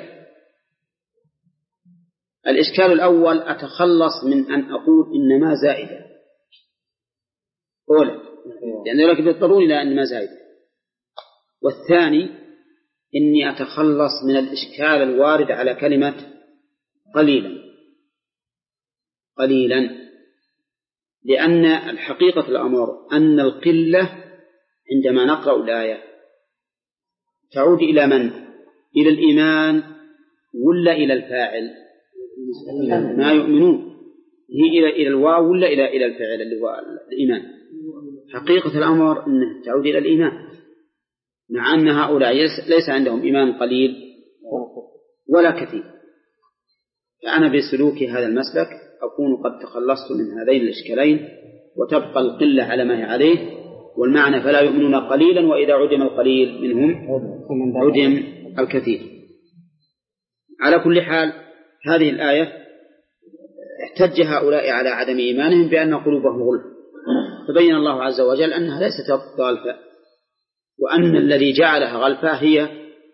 A: الإشكال الأول أتخلص من أن أقول إنما زائدة أولا، لأن ذلك يضطرون إلى أنما زائدة. والثاني إني أتخلص من الإشكال الوارد على كلمة قليلا قليلا لأن الحقيقة الأمر أن القلة عندما نقرأ الآية تعود إلى من؟ إلى الإيمان ولا إلى الفاعل؟ ما يؤمنون هي إلى إلى الواو ولا إلى إلى الفعل اللي هو الإيمان؟ حقيقة الأمر أنه تعود إلى الإيمان، مع أن هؤلاء ليس عندهم إيمان قليل ولا كثير. فأنا بسلوك هذا المسلك أكون قد تخلصت من هذين الإشكالين، وتبقى القلة على ما هي عليه، والمعنى فلا يؤمنون قليلا، وإذا عدم القليل منهم عدم الكثير. على كل حال هذه الآية احتج هؤلاء على عدم إيمانهم بأن قلوبهم غلف، فبين الله عز وجل أنها ليست غلفة، وأن الذي جعلها غلفة هي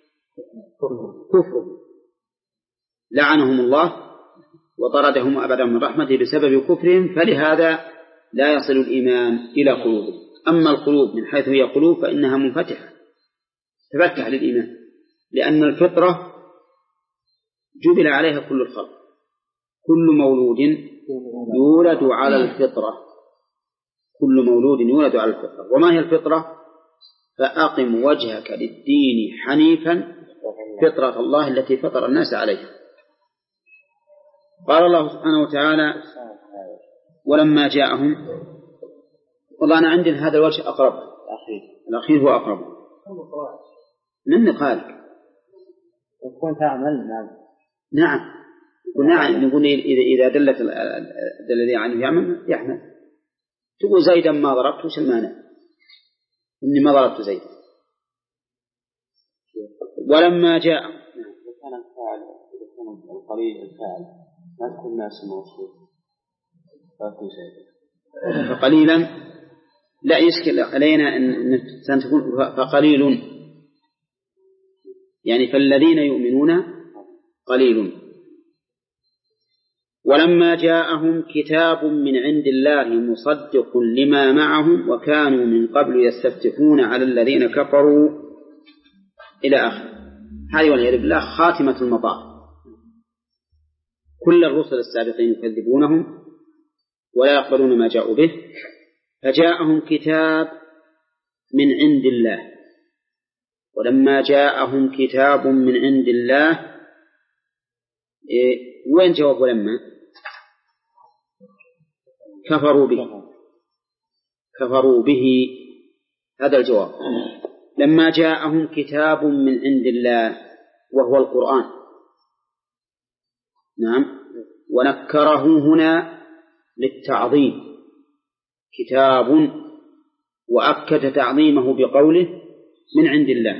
A: كفر، لعنهم الله وطردهم وأبعدهم من رحمته بسبب كفرهم، فلهذا لا يصل الإيمان إلى قلوبهم. أما القلوب من حيث هي قلوب فإنها منفتحة تفتح للإيمان، لأن الفطرة جبل عليها كل الخلق، كل مولود يولد على الفطرة، كل مولود يولد على الفطرة. وما هي الفطرة؟ فأقم وجهك للدين حنيفا فطرة الله التي فطر الناس عليها. قال الله سبحانه وتعالى ولما جاءهم، والله أنا عندي هذا الوجه أقرب، الأخير هو أقرب من نقالك
C: يكون تعمل. نعم
A: نعم نعم نقول إذا إذا دلت الذي عنه يعمل يحمل. تقول زيدا ما ضربت وش المانع؟ إني ما ضربت زيد. ولما جاء
C: كان الفاعل كان القليل الفاعل ما تكون ناس موصول فأكون زيد،
A: فقليلا لا يشكل علينا أن تكون فقليل، يعني فالذين يؤمنون قليل. ولما جاءهم كتاب من عند الله مصدق لما معهم وكانوا من قبل يستفتحون على الذين كفروا إلى آخر. هذه والعياذ بالله خاتمة المطاف. كل الرسل السابقين يكذبونهم ولا يقبلون ما جاءوا به، فجاءهم كتاب من عند الله. ولما جاءهم كتاب من عند الله، إيه وين جواب ولما؟ كفروا به، كفروا به، هذا الجواب. لما جاءهم كتاب من عند الله وهو القرآن، نعم، ونكره هنا للتعظيم، كتاب، وأكد تعظيمه بقوله من عند الله،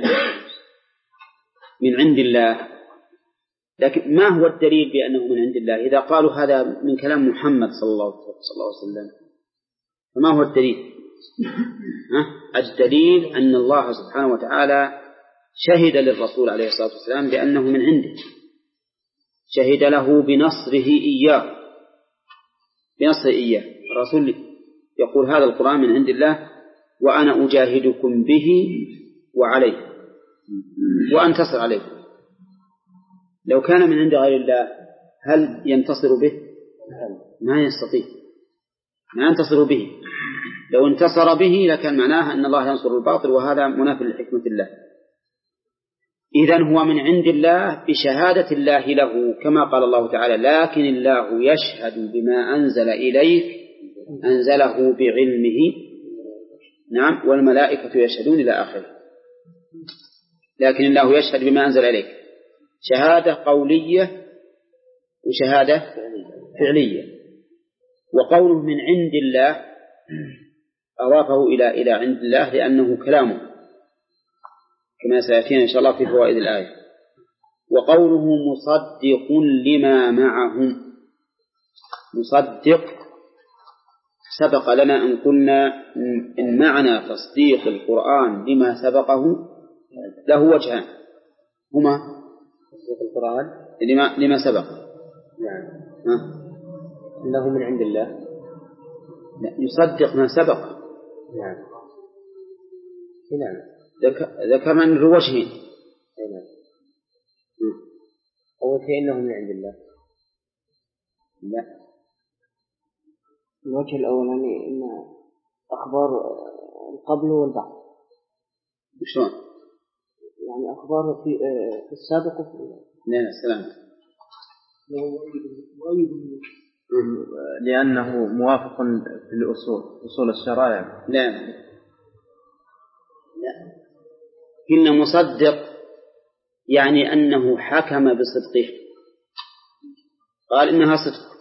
A: من عند الله. لكن ما هو الدليل بأنه من عند الله؟ إذا قالوا هذا من كلام محمد صلى الله عليه وسلم فما هو الدليل؟ الدليل أن الله سبحانه وتعالى شهد للرسول عليه الصلاة والسلام بأنه من عنده، شهد له بنصره إياه، بنصره إياه. الرسول يقول هذا القرآن من عند الله وأنا أجاهدكم به وعليه وأنتصر عليكم. لو كان من عند غير الله هل ينتصر به؟ ما يستطيع، ما ينتصر به. لو انتصر به لكان معناها أن الله ينصر الباطل، وهذا منافي لحكمة الله. إذن هو من عند الله بشهادة الله له، كما قال الله تعالى لكن الله يشهد بما أنزل إليك أنزله بعلمه، نعم، والملائكة يشهدون إلى آخره. لكن الله يشهد بما أنزل إليك، شهادة قولية وشهادة فعلية. وقوله من عند الله أضافه إلى إلى عند الله لأنه كلامه كما سيأتينا إن شاء الله في فوائد الآية. وقوله مصدق لما معهم، مصدق سبق لنا أن قلنا إن معنى تصديق القرآن لما سبقه له وجهان، هما
C: تصديق القرآن
A: لما, لما سبق
C: نعم
A: ها؟
C: إنه من عند الله،
A: لا يصدق ما سبق
C: نعم نعم
A: ذكرنا أنه وجهين،
C: نعم أول شيء إنه من عند الله،
A: لا
C: الوجه الأولاني إن أخبار القبل والبعد.
A: شلون؟
C: يعني أخبار في في السابق وفي
A: لا لا سلام
D: لأنه موافق في الأصول أصول الشرائع.
A: لا لا إن مصدق يعني أنه حكم بصدقه، قال إنها صدق،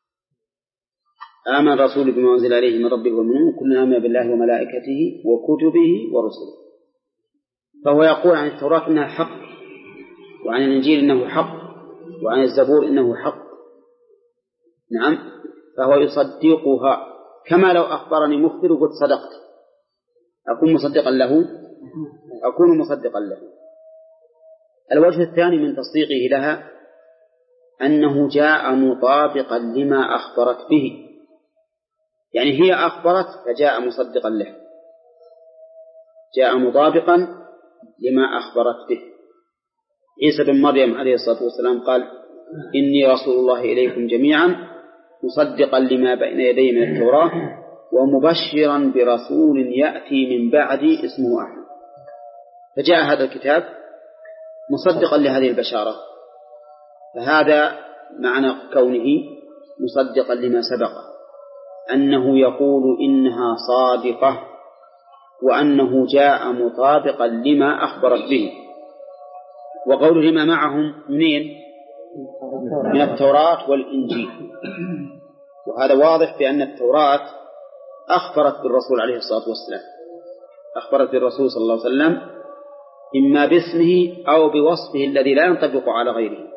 A: آمن الرسول بما أنزل عليه من ربه والمؤمنون كلنا آمن بالله وملائكته وكتبه ورسله. فهو يقول عن التوراة إنها حق، وعن الإنجيل إنه حق، وعن الزبور إنه حق، نعم، فهو يصدقها كما لو أخبرني مخبر وقلت صدقت أكون مصدقا له، أكون مصدقا له. الوجه الثاني من تصديقه لها أنه جاء مطابقا لما أخبرت به، يعني هي أخبرت فجاء مصدقا له، جاء مطابقا لما أخبرت به. عيسى بن مريم عليه الصلاة والسلام قال إني رسول الله إليكم جميعا مصدقا لما بين يدي من التوراة ومبشرا برسول يأتي من بعدي اسمه أحمد، فجاء هذا الكتاب مصدقا لهذه البشارة. فهذا معنى كونه مصدقا لما سبق، أنه يقول إنها صادقة، وأنه جاء مطابقا لما أخبرت به. وقوله لما معهم منين؟ من التوراة والإنجيل، وهذا واضح بأن التوراة أخبرت بالرسول عليه الصلاة والسلام، أخبرت بالرسول صلى الله عليه وسلم إما باسمه أو بوصفه الذي لا ينطبق على غيره.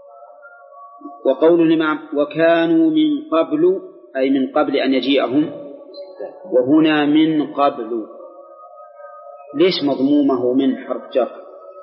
A: وقول لما وكانوا من قبل أي من قبل أن يجيئهم، وهنا من قبل ليش مضمومه من حرف جر؟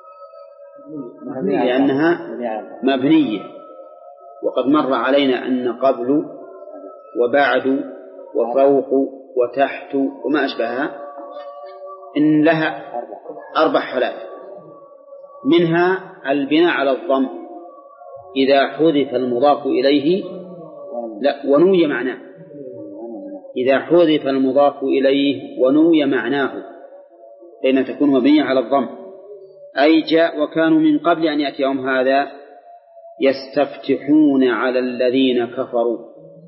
A: لأنها مبنية، وقد مر علينا أن قبل وبعد وفوق وتحت وما أشبهها إن لها أربع حالات، منها البناء على الضم إذا حذف المضاف إليه لا ونوي معناه، إذا حذف المضاف إليه ونوي معناه فإن تكون مبنية على الضم، أي جاء وكانوا من قبل أن يأتيهم هذا يستفتحون على الذين كفروا.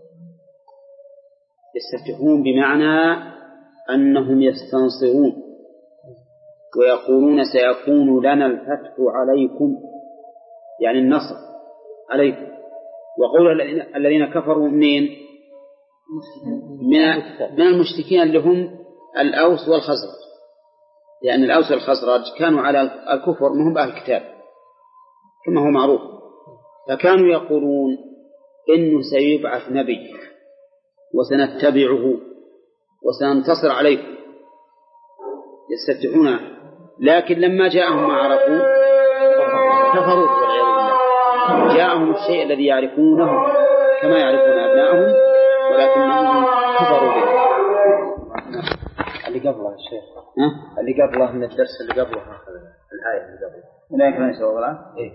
A: يستفتحون بمعنى أنهم يستنصرون ويقولون سيكون لنا الفتح عليكم، يعني النصر عليكم. وقول الذين كفروا منين؟ من المشركين اللي هم الأوس والخزرج، لأن الأوس والخزرج كانوا على الكفر منهم أهل الكتاب كما هو معروف، فكانوا يقولون إنه سيبعث نبي وسنتبعه وسننتصر عليكم، يستفتحون. لكن لما جاءهم ما عرفوا كفروا والعياذ بالله، جاءهم الشيء الذي يعرفونه كما يعرفون أبنائهم ولكنهم كفروا به.
C: اللي قبله الشيخ
A: ها؟
C: اللي قبله من الدرس اللي قبله الآية اللي قبله
A: ولا يكفي نسوى ولا
C: إيه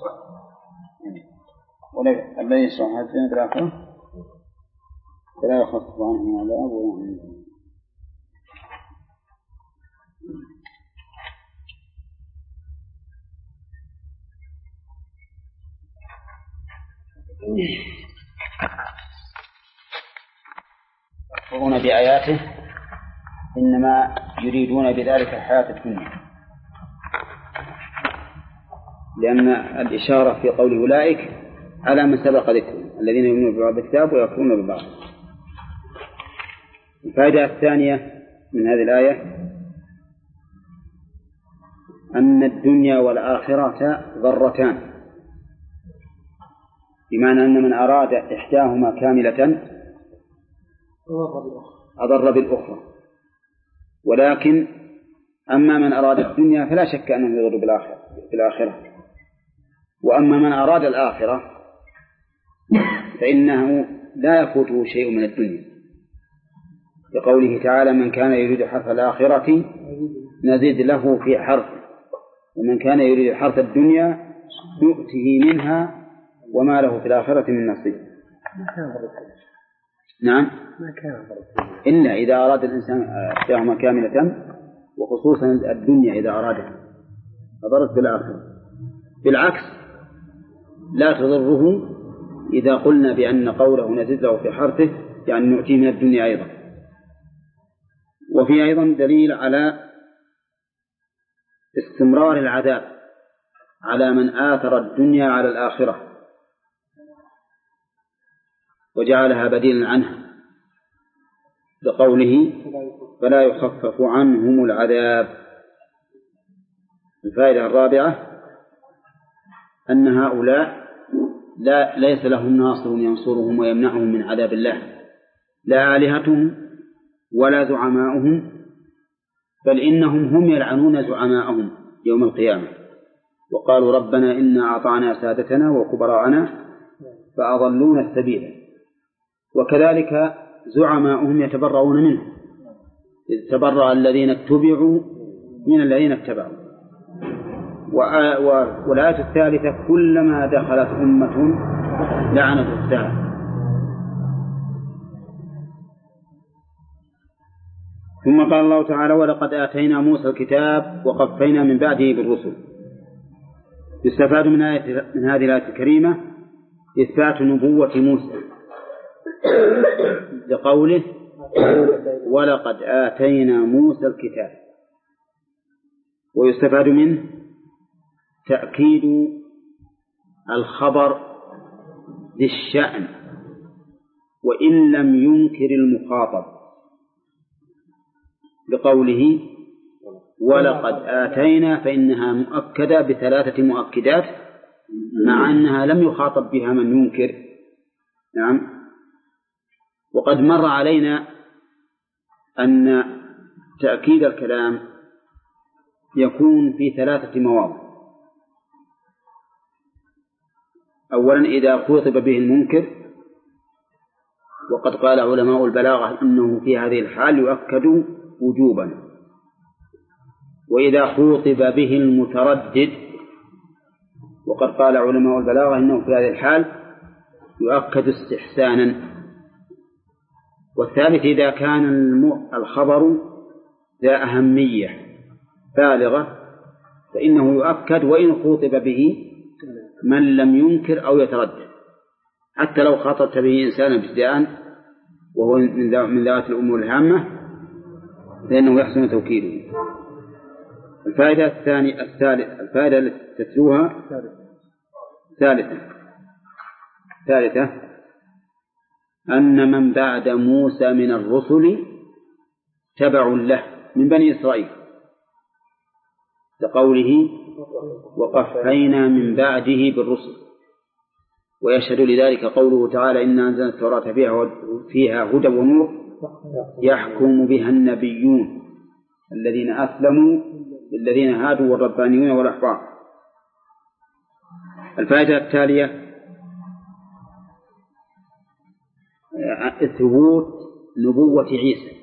A: ولا الذي يسوى هذين ثلاثة فلا يخفف عنهم عذاب ولا هم يكفرون بآياته إنما يريدون بذلك الحياة الدنيا، لأن الإشارة في قول أولئك على من سبق ذكرهم الذين يؤمنون ببعض الكتاب ويكفرون ببعض. الفائدة الثانية من هذه الآية أن الدنيا والآخرة ضرتان، بمعنى أن من أراد إحداهما كاملة أضر بالأخرى، ولكن أما من أراد الدنيا فلا شك أنه يضر بالآخرة، وأما من أراد الآخرة فإنه لا يفوته شيء من الدنيا، لقوله تعالى من كان يريد حرث الآخرة نزيد له في حرثه ومن كان يريد حرث الدنيا نؤته منها وما له في الآخرة من نصيب. نعم إلا إذا أراد الإنسان إحداهما كاملة، وخصوصا الدنيا إذا أرادها أضرت بالآخرة. بالعكس لا تضره إذا قلنا بأن قوله نزيد له في حرثه يعني نؤتيه من الدنيا أيضا. وفي أيضا دليل على استمرار العذاب على من آثر الدنيا على الآخرة وجعلها بديلا عنها، بقوله فلا يخفف عنهم العذاب. الفائدة الرابعة أن هؤلاء لا ليس لهم ناصر ينصرهم ويمنعهم من عذاب الله، لا آلهتهم ولا زعماؤهم، بل إنهم هم يلعنون زعماءهم يوم القيامة وقالوا ربنا إنا أعطانا سادتنا وكبراءنا فأضلونا السبيل. وكذلك زعماؤهم يتبرؤون منهم، إذ تبرأ الذين اتبعوا من الذين اتبعوا. والآية الثالثة كلما دخلت أمة لعنت أختها. ثم قال الله تعالى ولقد آتينا موسى الكتاب وقفينا من بعده بالرسل. يستفاد من, آية من هذه الآية الكريمة إثبات نبوة موسى لقوله ولقد آتينا موسى الكتاب، ويستفاد منه تأكيد الخبر للشأن وإن لم ينكر المخاطب، بقوله ولقد آتينا فإنها مؤكدة بثلاثة مؤكدات مع أنها لم يخاطب بها من ينكر. نعم. وقد مر علينا أن تأكيد الكلام يكون في ثلاثة مواضع. أولا إذا خوطب به المنكر، وقد قال علماء البلاغة إنه في هذه الحال يؤكد وجوبا. وإذا خوطب به المتردد، وقد قال علماء البلاغة إنه في هذه الحال يؤكد استحسانا. والثالث إذا كان الخبر ذا أهمية بالغة فإنه يؤكد وإن خوطب به من لم ينكر أو يتردد، حتى لو خاطبت به إنسانا ابتداء وهو من ذوات الأمور الهامة فإنه يحسن توكيده. الفائدة الثانية الثالث الفائدة التي تتلوها ثالثة ثالثة أن من بعد موسى من الرسل تبع له من بني إسرائيل، لقوله وقفينا من بعده بالرسل. ويشهد لذلك قوله تعالى إنا أنزلنا التوراة فيها, فيها هدى ونور يحكم بها النبيون الذين أسلموا للذين هادوا والربانيون والأحبار. الفائدة التالية ثبوت نبوة عيسى،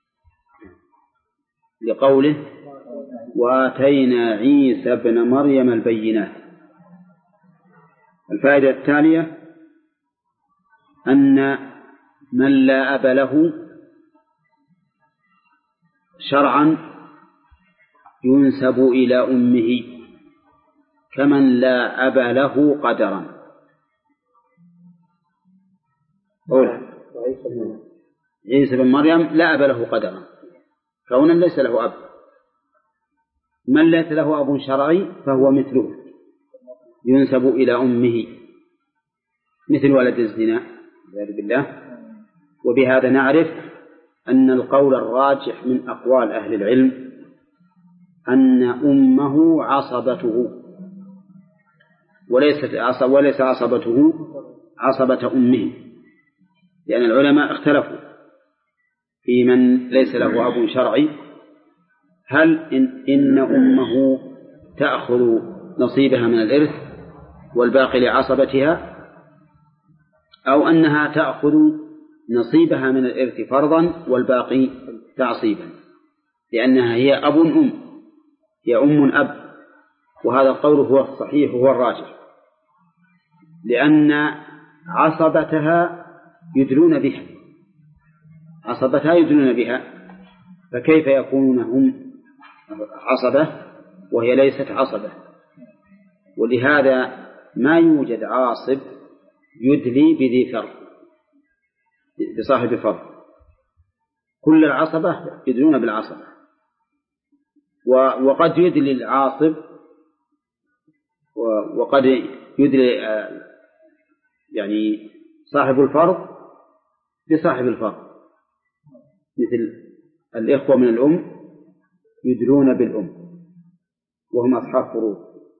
A: لقوله وآتينا عيسى ابن مريم البينات. الفائدة التالية أن من لا أب له شرعا ينسب إلى أمه كمن لا أب له قدرا. أولا عيسى بن مريم لا أب له قدرا كونا ليس له أب. من ليس له أب شرعي فهو مثله ينسب إلى أمه مثل ولد الزنا والعياذ بالله. وبهذا نعرف أن القول الراجح من أقوال أهل العلم أن أمه عصبته وليست عصب وليس عصبته عصبة أمه، لأن العلماء اختلفوا في من ليس له أب شرعي، هل إن, إن أمه تأخذ نصيبها من الإرث والباقي لعصبتها، أو أنها تأخذ نصيبها من الإرث فرضا والباقي تعصيبا، لأنها هي أب أم، هي أم أب. وهذا القول هو الصحيح وهو الراجح، لأن عصبتها يدلون بها عصبتها يدلون بها فكيف يكونون هم عصبة وهي ليست عصبة؟ ولهذا ما يوجد عاصب يدلي بذي فرض بصاحب فرض، كل العصبة يدلون بالعصبة، وقد يدلي العاصب وقد يدلي يعني صاحب الفرض بصاحب الفرض، مثل الإخوة من الأم يدلون بالأم وهم أصحاب فروض،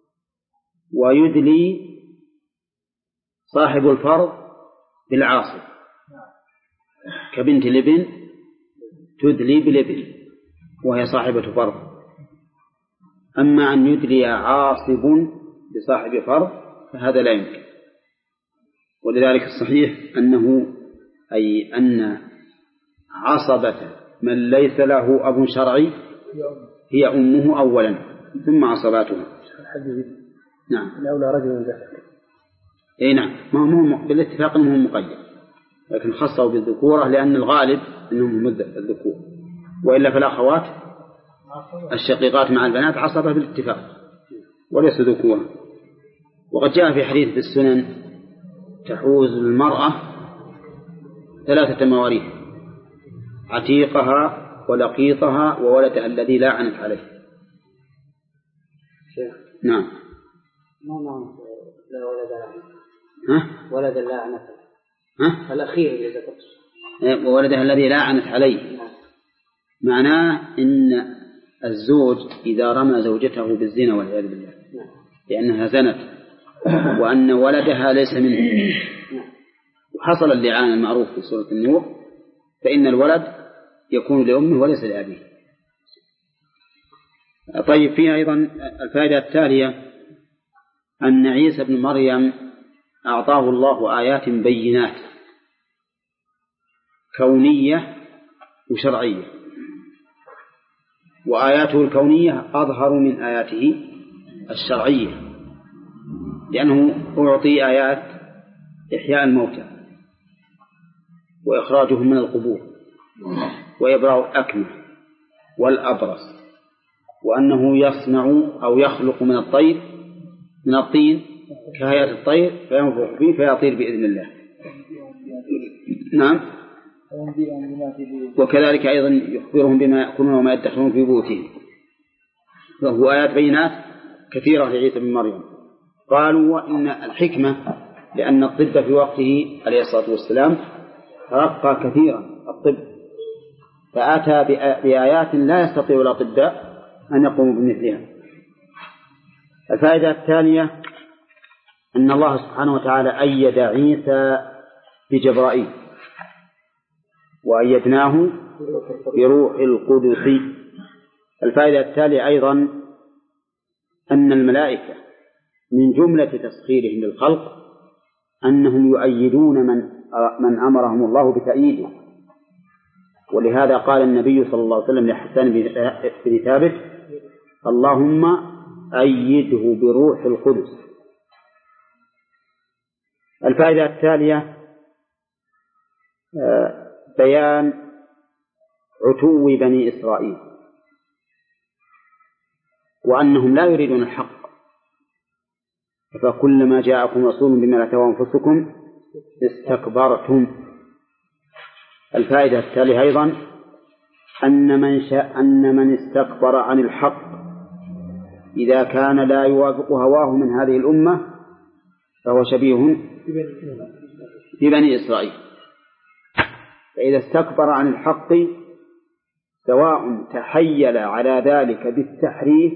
A: ويدلي صاحب الفرض بالعاصب كبنت الابن تدلي بالابن وهي صاحبة فرض. أما أن يدلي عاصب بصاحب فرض فهذا لا يمكن. ولذلك الصحيح أنه أي أن عصبة من ليس له أب شرعي هي أمه أولا ثم عصباته. نعم.
B: الأولى رجل ذكر.
A: أي نعم، ما هو بالاتفاق أنه مقيد، لكن خصوا بالذكورة لأن الغالب أنهم الذكور، وإلا فالأخوات الشقيقات مع البنات عصبة بالاتفاق وليس ذكورا. وقد جاء في حديث في السنن تحوز المرأة ثلاثة مواريث: عتيقها ولقيطها وولدها الذي لا عنت عليه. نعم.
C: ما معنى لا ولد عنت؟
A: ها؟
C: ولد لا عنت.
A: ها؟
C: الأخير اللي ذكرت.
A: وولدها الذي لا عنت عليه. معناه إن الزوج إذا رمى زوجته بالزنا والعياذ بالله لأنها زنت وأن ولدها ليس منه وحصل اللعان المعروف في سورة النور، فإن الولد يكون لأمه وليس لأبيه. طيب، فيها أيضا الفائدة التالية أن عيسى بن مريم أعطاه الله آيات بينات كونية وشرعية، وآياته الكونية أظهر من آياته الشرعية، لأنه أعطي آيات إحياء الموتى وإخراجهم من القبور وإبراء الأكمة والأبرص، وأنه يصنع أو يخلق من الطير من الطين كهيئة الطير فينفخ فيه فيطير بإذن الله. نعم. وكذلك أيضا يخبرهم بما يأكلون وما يدخرون في بيوتهم، وهو آيات بينات كثيرة لعيسى بن مريم. قالوا وإن الحكمة لأن الطب في وقته عليه الصلاة والسلام ترقى كثيرا الطب، فأتى بآيات لا يستطيع الأطباء أن يقوموا بمثلها. الفائدة الثانية أن الله سبحانه وتعالى أيد عيسى بجبرائيل وأيدناه بروح القدس. الفائدة التالية أيضا أن الملائكة من جملة تسخيرهم للخلق أنهم يؤيدون من من أمرهم الله بتأييده، ولهذا قال النبي صلى الله عليه وسلم لحسان بن ثابت: اللهم أيده بروح القدس. الفائدة التالية بيان عتو بني إسرائيل وأنهم لا يريدون الحق، فكلما جاءكم رسول بما لا تهوى أنفسكم استكبرتم. الفائدة التالية أيضا أن من شاء أن من استكبر عن الحق إذا كان لا يوافق هواه من هذه الأمة فهو شبيه ببني إسرائيل. فإذا استكبر عن الحق سواء تحيل على ذلك بالتحريف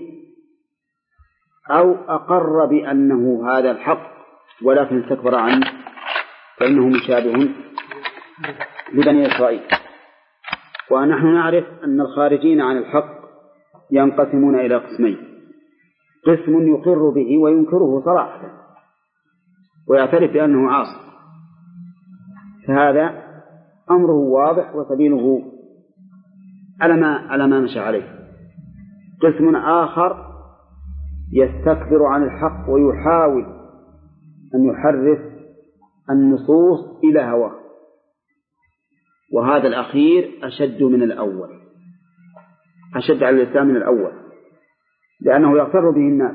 A: أو أقر بأنه هذا الحق ولكن استكبر عنه فإنه مشابه لبني إسرائيل. ونحن نعرف أن الخارجين عن الحق ينقسمون إلى قسمين: قسم يقر به وينكره صراحة ويعترف بأنه عاصي، فهذا أمره واضح وسبيله على ما على ما مشى عليه. قسم آخر يستكبر عن الحق ويحاول أن يحرف النصوص إلى هواه، وهذا الأخير أشد من الأول، أشد على الإسلام من الأول، لأنه يغتر به الناس.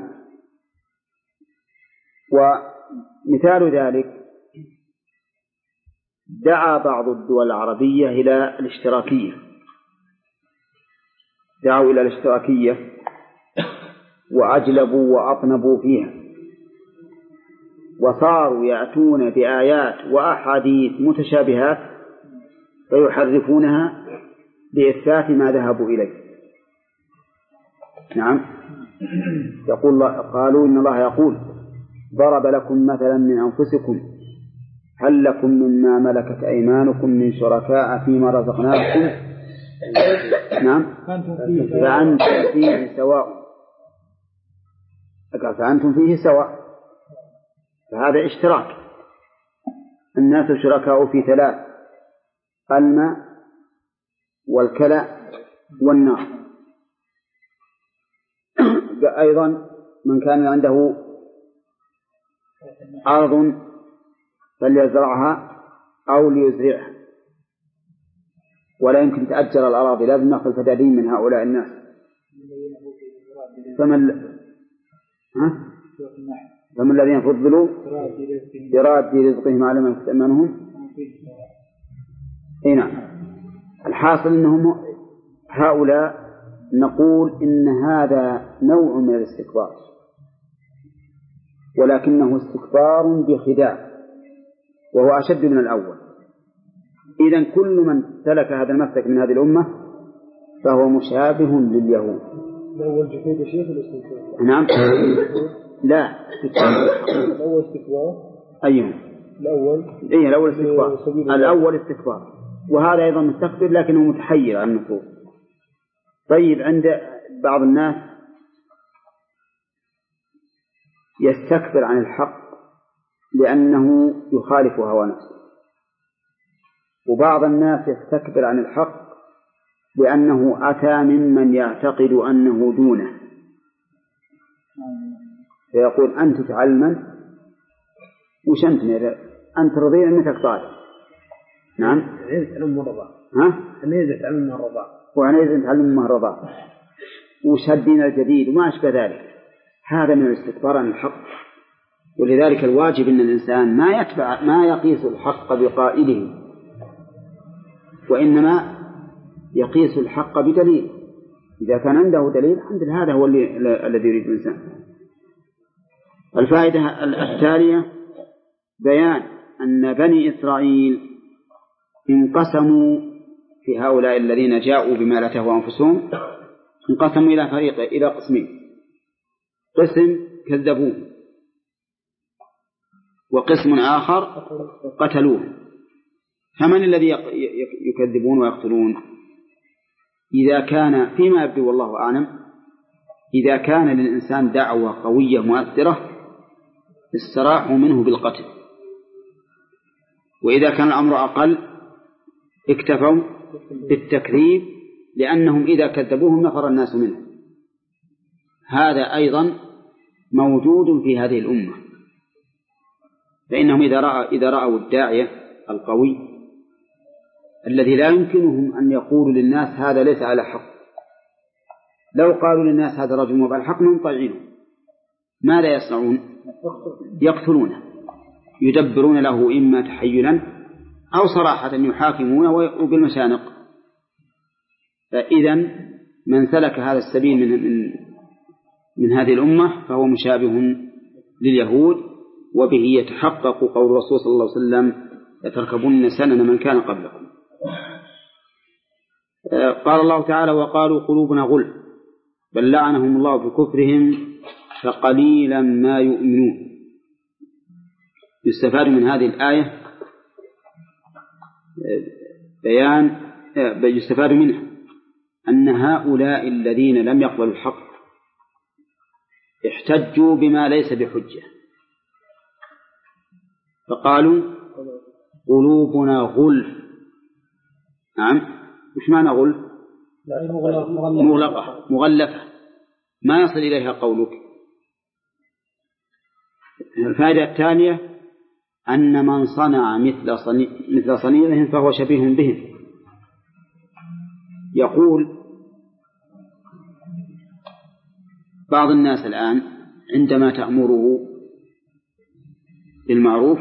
A: ومثال ذلك دعا بعض الدول العربية إلى الاشتراكية، دعوا إلى الاشتراكية وأجلبوا وأطنبوا فيها، وصاروا يأتون بآيات وأحاديث متشابهات فيحرفونها لإثبات ما ذهبوا إليه. نعم، يقول الله، قالوا إن الله يقول: ضرب لكم مثلا من أنفسكم هل لكم مما ملكت أيمانكم من شركاء فيما رزقناكم نعم فأنتم فيه سواء فأنتم فيه سواء. فهذا اشتراك، الناس شركاء في ثلاث: الماء والكلى والنار. أيضا من كان عنده أرض فليزرعها أو ليزرعها، ولا يمكن تأجر الأراضي، لازم نأخذ فدادين من هؤلاء الناس. فمن ها؟ فمن الذين فضلوا براد رزقهم على ما يستأمنهم. نعم، الحاصل أنهم هؤلاء نقول إن هذا نوع من الاستكبار، ولكنه استكبار بخداع وهو أشد من الأول. إذن كل من سلك هذا المسلك من هذه الأمة فهو مشابه لليهود.
B: الأول جحود الشيخ الاستكبار.
A: نعم لا
B: الأول استكبار.
A: أيهم
B: الأول
A: إيه الأول استكبار الأول استكبار وهذا أيضا مستكبر لكنه متحير عن النصوص. طيب، عند بعض الناس يستكبر عن الحق لأنه يخالف هوى نفسه، وبعض الناس يستكبر عن الحق لأنه أتى ممن يعتقد أنه دونه، فيقول: أنت تعلمن وش أنت أنت رضيع أنك طالب. نعم،
B: أنا أتعلم من الرضاع.
A: ها؟
B: أنا أتعلم من الرضاع.
A: وأنا أتعلم من الرضاع. وش الدين الجديد وما أشبه ذلك. هذا من الاستكبار عن الحق. ولذلك الواجب أن الإنسان ما يتبع ما يقيس الحق بقائله، وإنما يقيس الحق بدليل. إذا كان عنده دليل الحمد لله، هذا هو الذي يريد الإنسان. الفائدة التالية بيان أن بني إسرائيل انقسموا في هؤلاء الذين جاءوا بما لا تهوى أنفسهم، انقسموا إلى فريق إلى قسمين: قسم كذبوه، وقسم آخر قتلوه. فمن الذي يكذبون ويقتلون؟ إذا كان فيما يبدو والله أعلم إذا كان للإنسان دعوة قوية مؤثرة استراحوا منه بالقتل، وإذا كان الأمر أقل اكتفوا بالتكذيب، لأنهم إذا كذبوهم نفر الناس منه. هذا أيضا موجود في هذه الأمة، فإنهم إذا رأوا إذا رأوا الداعية القوي الذي لا يمكنهم أن يقولوا للناس هذا ليس على حق، لو قالوا للناس هذا رجل مو بالحق منطيعينه، ماذا يصنعون؟ يقتلونه، يدبرون له إما تحيلا أو صراحة يحاكمونه وبالمشانق. فإذا من سلك هذا السبيل من, من, من هذه الأمة فهو مشابه لليهود، وبه يتحقق قول الرسول صلى الله عليه وسلم: لتركبن سنن من كان قبلكم. قال الله تعالى وقالوا قلوبنا غلف بل لعنهم الله بكفرهم فقليلا ما يؤمنون. يستفاد من هذه الآية بيان يستفاد منها أن هؤلاء الذين لم يقبلوا الحق احتجوا بما ليس بحجة، فقالوا قلوبنا غلف. نعم، وش معنى غلف؟ مغلقة مغلفة ما يصل إليها قولك. الفائدة الثانية أن من صنع مثل صنيع مثل صنيعهم فهو شبيه بهم. يقول بعض الناس الآن عندما تأمره بالمعروف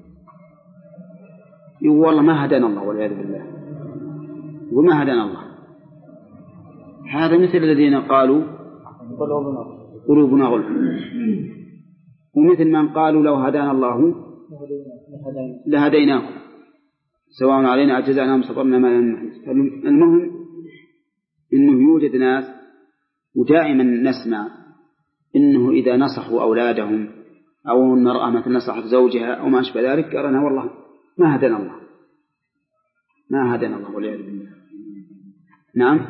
A: يقول والله ما هدانا الله والعياذ بالله، وما هدانا الله. هذا مثل الذين قالوا قلوبنا غلف، ومثل من قالوا لو هدانا الله لهديناكم سواء علينا أجزعنا أم صبرنا ما لنا. المهم إنه يوجد ناس ودائما نسمع إنه إذا نصحوا أولادهم أو المرأة مثل نصحت زوجها أو ما أشبه ذلك قال أنا والله ما هدانا الله ما هدانا الله والعياذ بالله. نعم،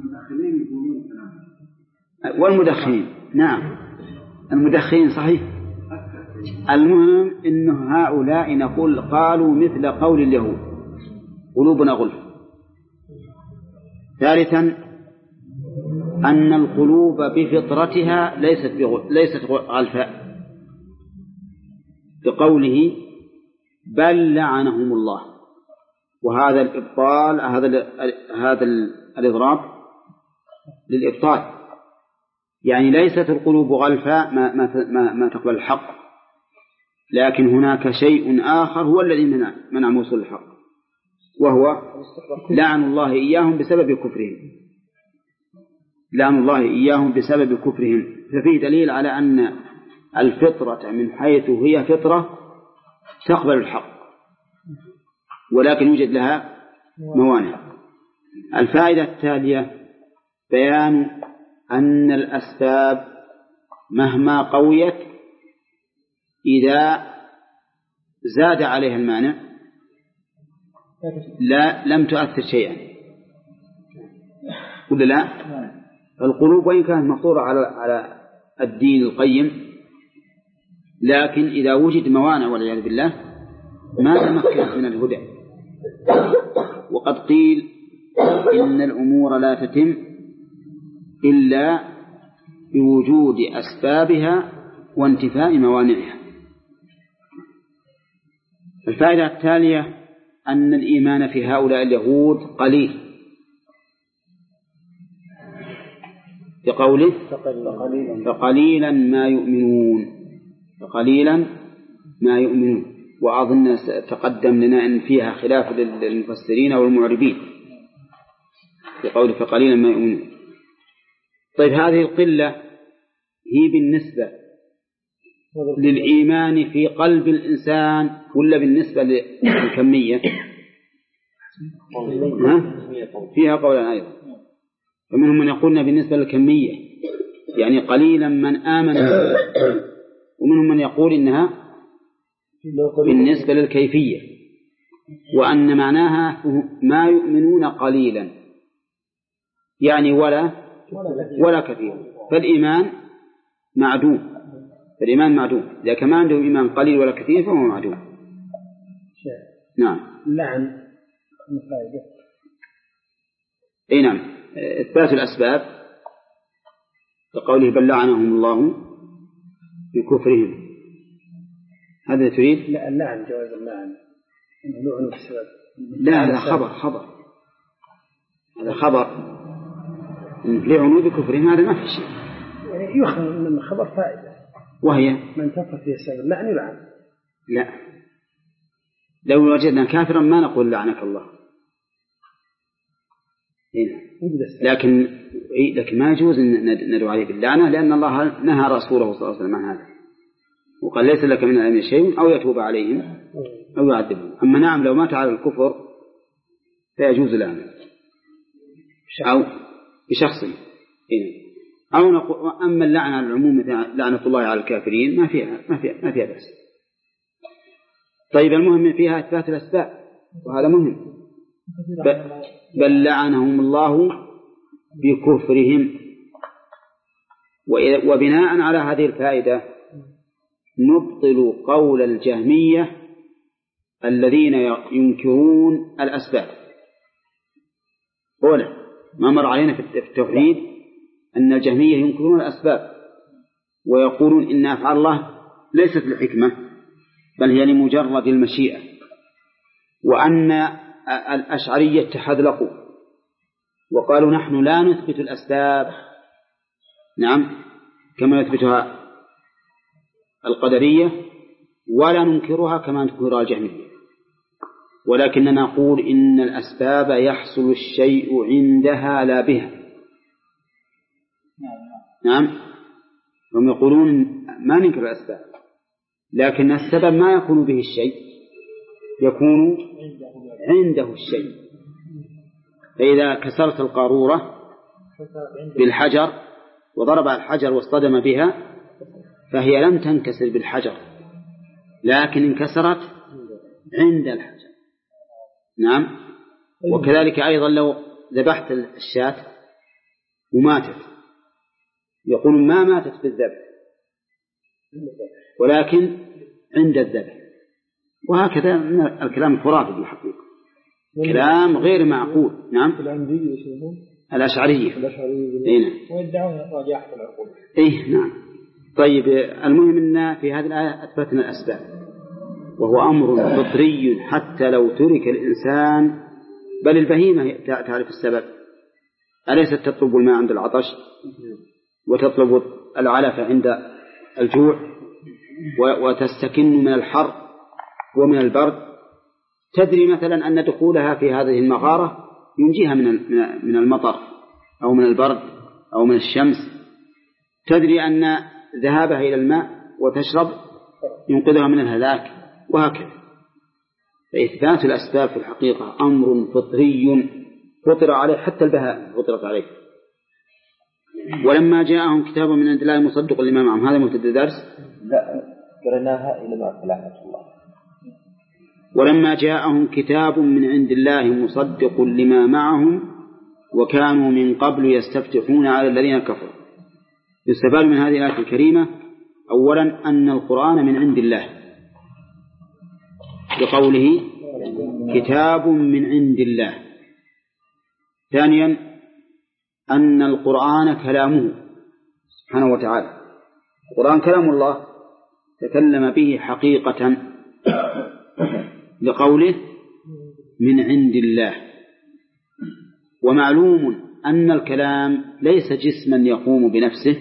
A: والمدخنين نعم المدخنين صحيح. المهم إنه هؤلاء نقول قالوا مثل قول اليهود قلوبنا غلف. ثالثا أن القلوب بفطرتها ليست ليست غلفاء بقوله بل لعنهم الله، وهذا الإبطال هذا هذا الإضراب للإبطال، يعني ليست القلوب غلفاء ما ما ما تقبل الحق، لكن هناك شيء آخر هو الذي منع منع موصول الحق، وهو لعن الله إياهم بسبب كفرهم لعن الله إياهم بسبب كفرهم. ففيه دليل على أن الفطرة من حيث هي فطرة تقبل الحق ولكن يوجد لها موانع. الفائدة التالية بيان أن الأسباب مهما قويت إذا زاد عليها المانع لا لم تؤثر شيئا، ولا لا؟ القلوب وإن كانت مفطورة على على الدين القيم، لكن إذا وجد موانع والعياذ بالله ما تمكنت من الهدى. وقد قيل إن الأمور لا تتم إلا بوجود أسبابها وانتفاء موانعها. الفائدة التالية أن الإيمان في هؤلاء اليهود قليل بقوله فقليلا ما يؤمنون فقليلا ما يؤمنون. وأظن تقدم لنا أن فيها خلاف للمفسرين والمعربين بقوله فقليلا ما يؤمنون. طيب هذه القلة هي بالنسبة للإيمان في قلب الإنسان ولا بالنسبة للكمية؟ فيها قولان أيضا، فمنهم من يقولنا بالنسبة للكمية يعني قليلا من آمن، ومنهم من يقول إنها بالنسبة للكيفية وأن معناها ما يؤمنون قليلا يعني ولا ولا كثير. فالإيمان معدوم فالإيمان معدوم إذا كما عنده إيمان قليل ولا كثير فهو معدوم. نعم.
B: لعن
A: أي نعم، إثبات الأسباب كقوله بل لعنهم الله بكفرهم. هذا تريد؟
B: لا اللعن جواز اللعن لعنوا بسبب
A: لا هذا خبر خبر هذا خبر لعنوا بكفرهم، هذا ما في شيء
B: يعني يؤخذ من الخبر فائدة وهي من كفر في سبب اللعن يلعن.
A: لا لو وجدنا كافرا ما نقول لعنك الله، لكن لكن ما يجوز أن ندعو عليه باللعنة لأن الله نهى رسوله صلى الله عليه وسلم عن هذا وقال ليس لك من الأمر شيء أو يتوب عليهم أو يعذبهم. أما نعم لو مات على الكفر فيجوز لعنه. أو بشخص. أو نقول أما اللعنة على العموم لعنة الله على الكافرين ما فيها ما فيها ما فيها بس. طيب المهم فيها إثبات الأسباب وهذا مهم. بل لعنهم الله بكفرهم. وبناء على هذه الفائدة نبطل قول الجهمية الذين ينكرون الأسباب. أولا ما مر علينا في التوحيد أن الجهمية ينكرون الأسباب ويقولون إن أفعال الله ليست لحكمة بل هي لمجرد المشيئة، وأن الأشعرية تحذلقوا وقالوا نحن لا نثبت الأسباب، نعم كما يثبتها القدرية، ولا ننكرها كما تنكرها الجهمية، ولكننا نقول إن الأسباب يحصل الشيء عندها لا بها. نعم هم يقولون ما ننكر الأسباب لكن السبب ما يكون به الشيء، يكون عنده الشيء. فإذا كسرت القارورة بالحجر وضرب الحجر واصطدم بها فهي لم تنكسر بالحجر لكن انكسرت عند الحجر. نعم. وكذلك أيضا لو ذبحت الشاة وماتت يقول ما ماتت بالذبح ولكن عند الذبح. وهكذا الكلام خرافي بالحقيقة، كلام غير معقول. نعم الأشعرية
B: ويدعون راجعة العقول.
A: إيه نعم. طيب المهم أن في هذه الآية أثبتنا الأسباب وهو أمر فطري حتى لو ترك الإنسان، بل البهيمة تعرف السبب. أليست تطلب الماء عند العطش وتطلب العلف عند الجوع وتستكن من الحر ومن البرد؟ تدري مثلا أن دخولها في هذه المغارة ينجيها من من المطر أو من البرد أو من الشمس. تدري أن ذهابها إلى الماء وتشرب ينقذها من الهلاك، وهكذا. فإثبات الأسباب في الحقيقة أمر فطري فطر عليه، حتى البهائم فطرت عليه. ولما جاءهم كتاب من عند الله مصدق لما معهم، هذا مبتدأ درس
C: لا قرناها إلى ما خلقت الله.
A: ولما جاءهم كتاب من عند الله مصدق لما معهم وكانوا من قبل يستفتحون على الذين كفروا. يستفاد من هذه الآية الكريمة أولا أن القرآن من عند الله بقوله كتاب من عند الله. ثانيا أن القرآن كلامه سبحانه وتعالى. القرآن كلام الله تكلم به حقيقة لقوله من عند الله. ومعلوم أن الكلام ليس جسما يقوم بنفسه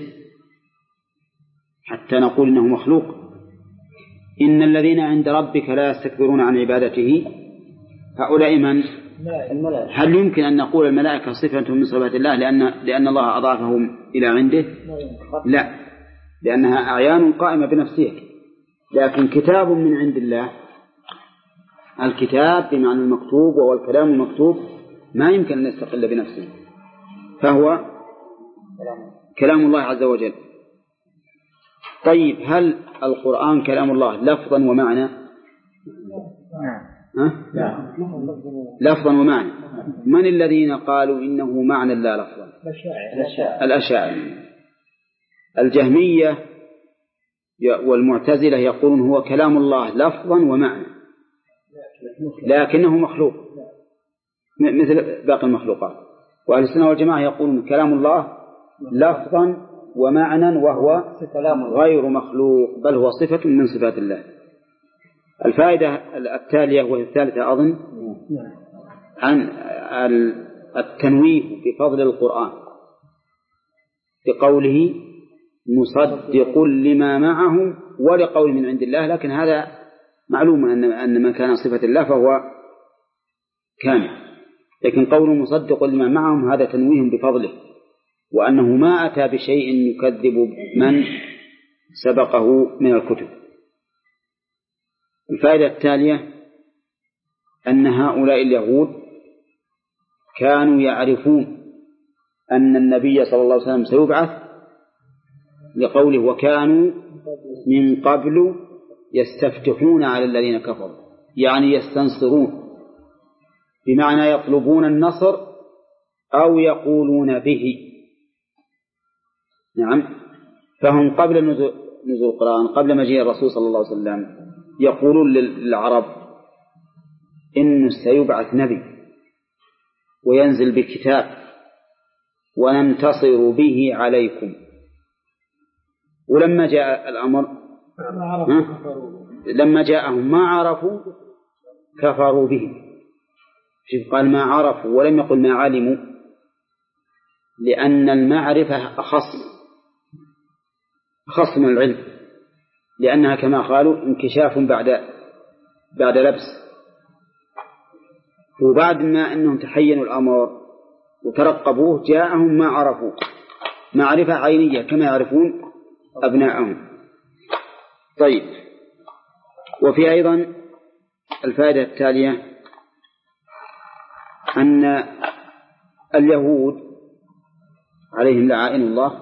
A: حتى نقول إنه مخلوق. إن الذين عند ربك لا يستكبرون عن عبادته هؤلاء من؟ هل يمكن أن نقول الملائكة صفة من صفات الله لأن, لأن الله أضافهم إلى عنده؟ لا، لأنها أعيان قائمة بنفسها. لكن كتاب من عند الله، الكتاب بمعنى المكتوب وهو الكلام المكتوب ما يمكن أن يستقل بنفسه، فهو كلام الله عز وجل. طيب هل القرآن كلام الله لفظا ومعنى؟ ها؟ لفظا ومعنى. من الذين قالوا إنه معنى لا لفظا؟ الأشاعرة. الجهمية والمعتزلة يقولون هو كلام الله لفظا ومعنى لكنه مخلوق مثل باقي المخلوقات. وأهل السنة والجماعة يقولون كلام الله لفظا ومعنى وهو غير مخلوق بل هو صفة من صفات الله. الفائدة التالية وهي الثالثة أظن عن التنويه بفضل القرآن بقوله مصدق لما معهم ولقول من عند الله. لكن هذا معلوم أن أن ما كان صفة الله فهو كامل، لكن قوله مصدق لما معهم هذا تنويه بفضله وأنه ما أتى بشيء يكذب من سبقه من الكتب. الفائدة التالية أن هؤلاء اليهود كانوا يعرفون أن النبي صلى الله عليه وسلم سيبعث لقوله وكانوا من قبل يستفتحون على الذين كفروا، يعني يستنصرون، بمعنى يطلبون النصر أو يقولون به. نعم، فهم قبل نزول القرآن، قبل مجيء الرسول صلى الله عليه وسلم، يقولون للعرب إنه سيبعث نبي وينزل بكتاب وننتصر به عليكم. ولما جاء الأمر لما جاءهم ما عرفوا كفروا به. قال ما عرفوا ولم يقل ما علموا، لأن المعرفة أخص أخص من العلم، لأنها كما قالوا انكشاف بعد بعد لبس. وبعد ما أنهم تحينوا الأمر وترقبوه جاءهم ما عرفوا معرفة عينية كما يعرفون أبناءهم. طيب، وفي أيضا الفائدة التالية أن اليهود عليهم لعائن الله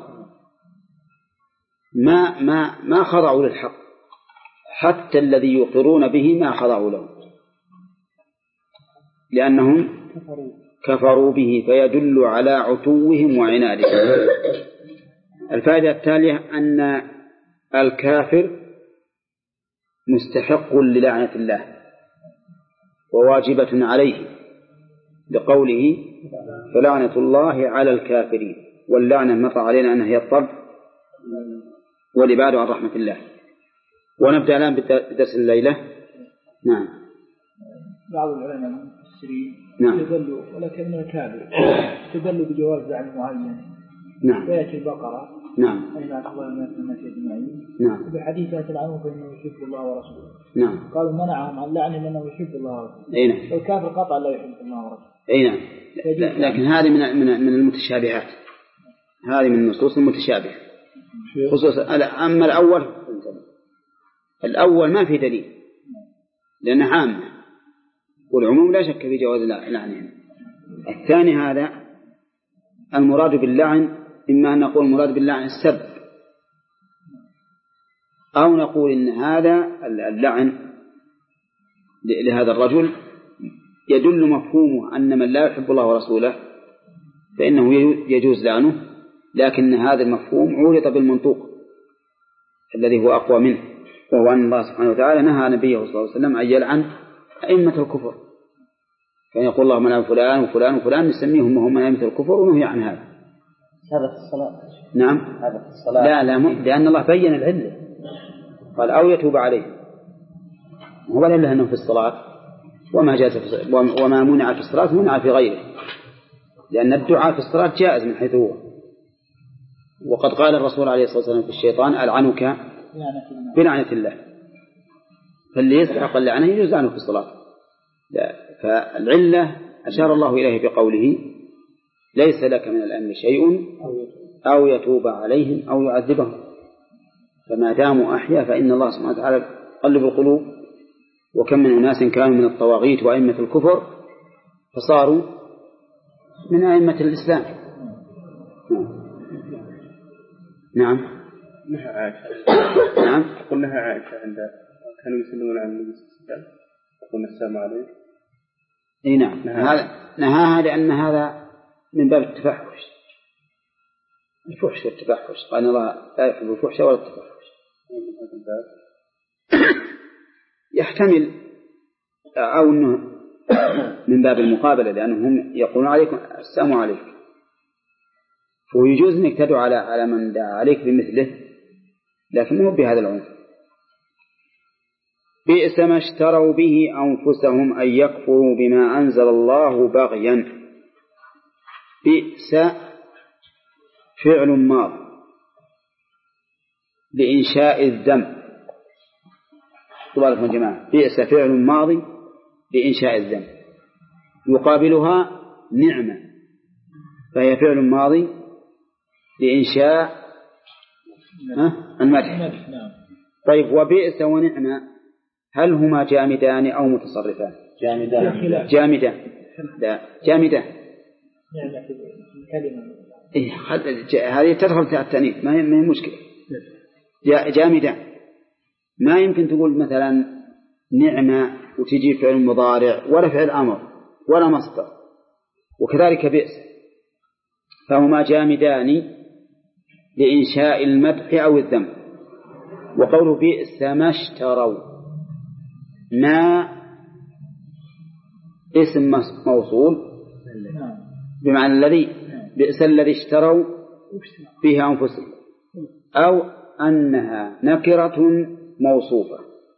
A: ما ما ما خضعوا للحق، حتى الذي يقرون به ما خضعوا له، لأنهم كفروا به، فيدل على عتوهم وعنادهم. الفائدة التالية أن الكافر مستحق للعنة الله وواجبة عليه، لقوله فلعنة الله على الكافرين، واللعنة مر علينا أنها هي الطرد والإبعاد عن رحمة الله. ونبدأ الآن بدرس الليلة. نعم.
B: بعض العلماء المفسرين
A: نعم.
B: يدلوا ولكن الكافر تدلوا بجواز لعن معين.
A: نعم.
B: فيأتي البقرة.
A: نعم.
B: أين الله الناس من الناس أجمعين.
A: نعم.
B: بحديث تلعنه فإنه يحب الله ورسوله.
A: نعم.
B: قالوا منعهم عن لعنه لأنه يحب الله ورسوله.
A: أي نعم.
B: والكافر قطع لا يحب الله ورسوله.
A: أي نعم. لكن هذه من من من المتشابهات، هذه من النصوص المتشابهة، خصوصا أما الأول الأول ما في دليل لأنه عامة، والعموم لا شك في جواز لعنهم. الثاني هذا المراد باللعن إما أن نقول المراد باللعن السب، أو نقول إن هذا اللعن لهذا الرجل يدل مفهومه أن من لا يحب الله ورسوله فإنه يجوز لعنه، لكن هذا المفهوم عورض بالمنطوق الذي هو أقوى منه، وهو أن الله سبحانه وتعالى نهى نبيه صلى الله عليه وسلم أن يلعن أئمة الكفر، كان يقول الله من فلان وفلان وفلان نسميهم وهم من أئمة الكفر، ونهي عن هذا.
C: هذا في الصلاة.
A: نعم.
C: هذا في الصلاة.
A: لا لا م... لأن الله بين العلة، قال أو يتوب عليه، هو إلا أنه في الصلاة، وما جاز في... وما منع في الصلاة منع في غيره، لأن الدعاء في الصلاة جائز من حيث هو. وقد قال الرسول عليه الصلاة والسلام في الشيطان ألعنك بلعنة الله، فاللي يستحق اللعنة يجوز عنه في الصلاة. لا. فالعلة أشار الله إليه بقوله ليس لك من الأمر شيء أو يتوب عليهم أو يعذبهم، فما داموا أحيا فإن الله سبحانه وتعالى قلب القلوب. وكم من أناس كانوا من الطواغيت وأئمة الكفر فصاروا من أئمة الإسلام. نعم.
E: نهى عائشة.
A: نعم.
E: قلنا نهى عائشة عند كانوا يسلمون على النبي صلى الله عليه وسلم يقولون السلام عليك.
A: أي نعم. هذا نهاها لأن هذا من باب التفحش، الفحش والتفحش، قال الله لا يحب الفحش ولا التفحش. يحتمل أو أنه من باب المقابلة، لأنهم يقولون عليكم السلام عليكم، ويجوز أنك تدعو على على من دعا عليك بمثله، لكن مو بهذا العنف. بئس ما اشتروا به أنفسهم أن يكفروا بما أنزل الله بغيا. بئس فعل ماض لإنشاء الذنب. تبارك يا جماعة، بئس فعل ماضي لإنشاء الذنب، يقابلها نعمة، فهي فعل ماضي لإنشاء المدح. طيب، وبئس ونعمة هل هما جامدان أو متصرفان؟
C: جامدان.
A: جامدان. لا، جامدان. إيه هذه تدخل في التأنيث ما هي مشكلة. جامدان ما يمكن تقول مثلا نعمة وتجي فعل مضارع ولا فعل أمر ولا مصدر، وكذلك بئس، فهما جامدان لإنشاء المدح أو الذم. وقوله بئس ما اشتروا، ما اسم موصول بمعنى الذي، بئس الذي اشتروا فيها أنفسهم، أو أنها نكرة موصوفة،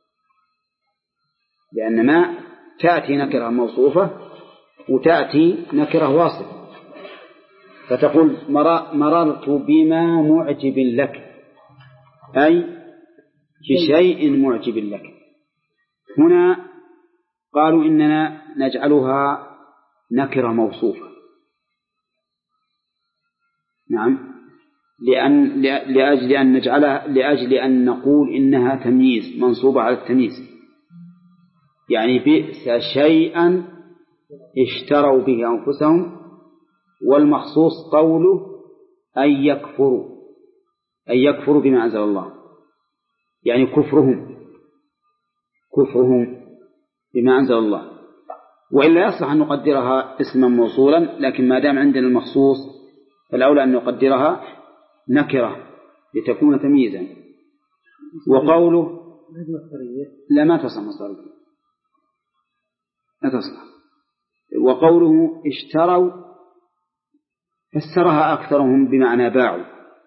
A: لأن ما تأتي نكرة موصوفة وتأتي نكرة واصفة، فتقول مررت بما معجب لك، أي بشيء معجب لك. هنا قالوا إننا نجعلها نكرة موصوفة، نعم، لأن لأجل أن نجعلها لأجل أن نقول إنها تمييز منصوبة على التمييز، يعني بئس شيئا اشتروا به أنفسهم، والمخصوص قوله أن يكفروا، أن يكفروا بما أنزل الله، يعني كفرهم كفرهم بما أنزل الله. وإلا يصلح أن نقدرها اسما موصولا، لكن ما دام عندنا المخصوص فالأولى أن نقدرها نكرة لتكون تمييزا. وقوله لا ما تصل مصدرية، لا تصل. وقوله اشتروا فسرها أكثرهم بمعنى باعوا،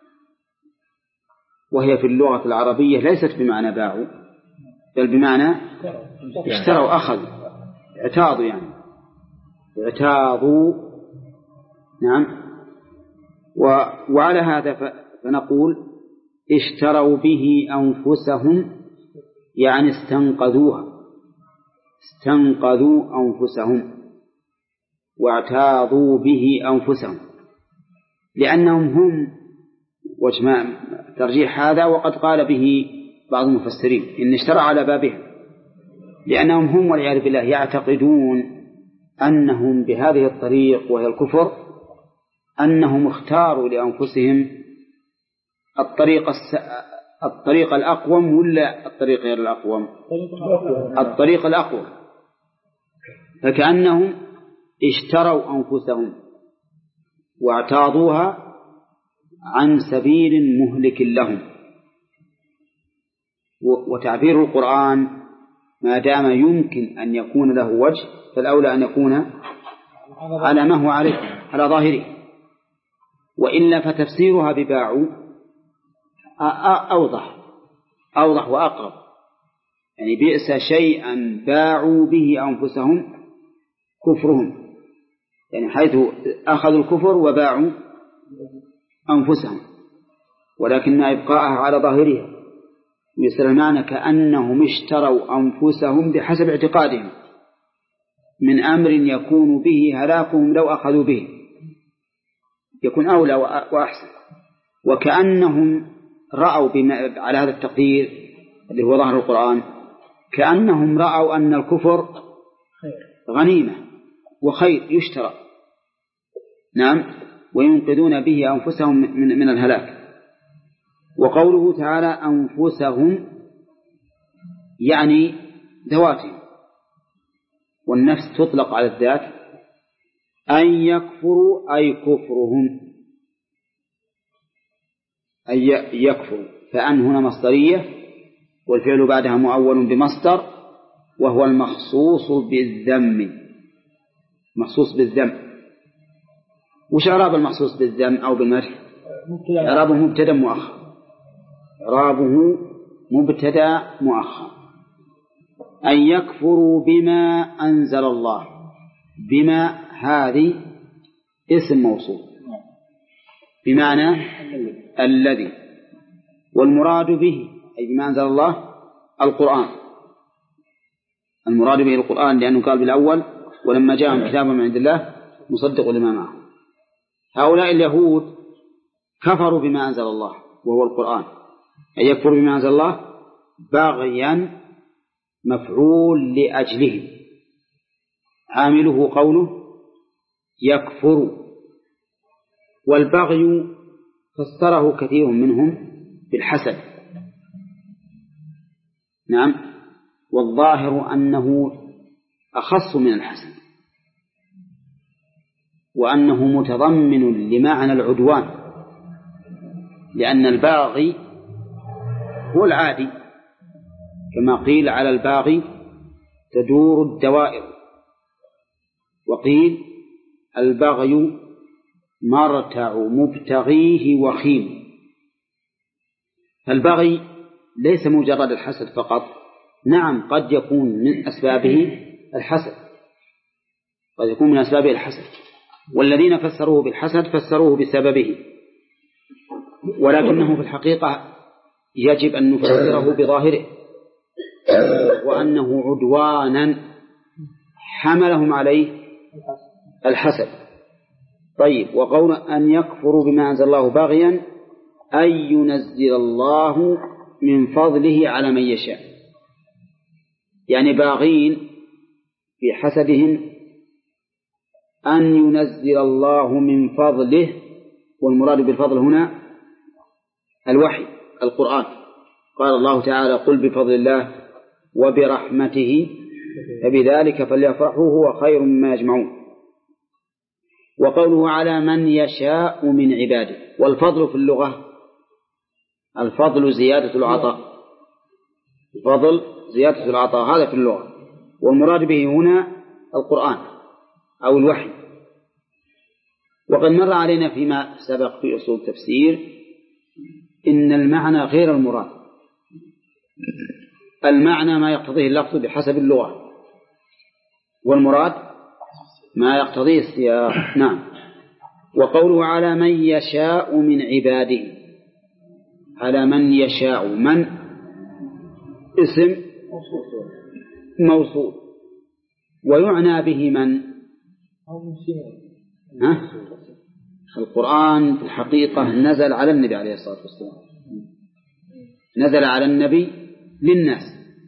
A: وهي في اللغة العربية ليست بمعنى باعوا بل بمعنى اشتروا، أخذوا، اعتاضوا، يعني اعتاضوا، نعم. وعلى هذا فنقول اشتروا به أنفسهم، يعني استنقذوها، استنقذوا أنفسهم واعتاضوا به أنفسهم، لأنهم هم وجماع ترجيح هذا، وقد قال به بعض المفسرين إن اشترى على بابهم، لأنهم هم والعياذ بالله يعتقدون أنهم بهذه الطريق وهي الكفر أنهم اختاروا لأنفسهم الطريق الس... الطريق الأقوم ولا الطريق غير الأقوم؟ الطريق الأقوم، فكأنهم اشتروا أنفسهم واعتاضوها عن سبيل مهلك لهم. وتعبير القرآن ما دام يمكن أن يكون له وجه فالأولى أن يكون على ما هو عليه، على ظاهره، وإلا فتفسيرها بباعوا أوضح أوضح وأقرب، يعني بئس شيئا باعوا به أنفسهم كفرهم، يعني حيث أخذوا الكفر وباعوا أنفسهم، ولكن إبقاءها على ظاهرها يصير المعنى كأنهم اشتروا أنفسهم بحسب اعتقادهم من أمر يكون به هلاكهم لو أخذوا به، يكون أولى وأحسن. وكأنهم رأوا بما على هذا التقدير اللي هو ظاهر القرآن، كأنهم رأوا أن الكفر غنيمة وخير يشترى، نعم، وينقذون به أنفسهم من, من الهلاك. وقوله تعالى أنفسهم يعني ذواتهم، والنفس تطلق على الذات. أن يكفروا أي كفرهم، أي يكفروا، فأن هنا مصدرية والفعل بعدها مؤول بمصدر، وهو المخصوص بالذم، مخصوص بالذم. وش إعراب المخصوص بالذم أو بالمدح؟ إعرابه مبتدأ مؤخر، إعرابه مبتدأ مؤخر. أن يكفروا بما أنزل الله، بما هذه اسم موصول بمعنى الذي، والمراد به أي بما أنزل الله القرآن، المراد به القرآن، لأنه قال بالأول ولما جاءهم كتاب من عند الله مصدق لما معه. هؤلاء اليهود كفروا بما أنزل الله وهو القرآن، أي يكفر بما أنزل الله بغيا مفعول لأجله، عامله قوله يكفر، والبغي فسره كثير منهم بالحسد. نعم، والظاهر أنه أخص من الحسد، وأنه متضمن لمعنى العدوان، لأن الباغي هو العادي، كما قيل على الباغي تدور الدوائر، وقيل البغي مرتع مبتغيه وخيم. فالبغي ليس مجرد الحسد فقط، نعم قد يكون من أسبابه الحسد، قد يكون من أسبابه الحسد، والذين فسروه بالحسد فسروه بسببه، ولكنه في الحقيقة يجب أن نفسره بظاهره، وأنه عدوانا حملهم عليه الحسد. طيب، وقول أن يكفروا بما أنزل الله باغيا أن ينزل الله من فضله على من يشاء، يعني باغين في حسدهم أن ينزل الله من فضله، والمراد بالفضل هنا الوحي القرآن. قال الله تعالى: قل بفضل الله وبرحمته فبذلك فليفرحوا هو خير مما يجمعون. وقوله على من يشاء من عباده، والفضل في اللغة الفضل زيادة العطاء، الفضل زيادة العطاء هذا في اللغة، والمراد به هنا القرآن أو الوحي. وقد مر علينا فيما سبق في أصول التفسير إن المعنى غير المراد، المعنى ما يقتضيه اللفظ بحسب اللغة، والمراد ما يقتضيه السياق. نعم. وقوله على من يشاء من عباده، على من يشاء، من اسم موصول، ويعنى به من؟ ها؟ القرآن في الحقيقة نزل على النبي عليه الصلاة والسلام، نزل على النبي للناس،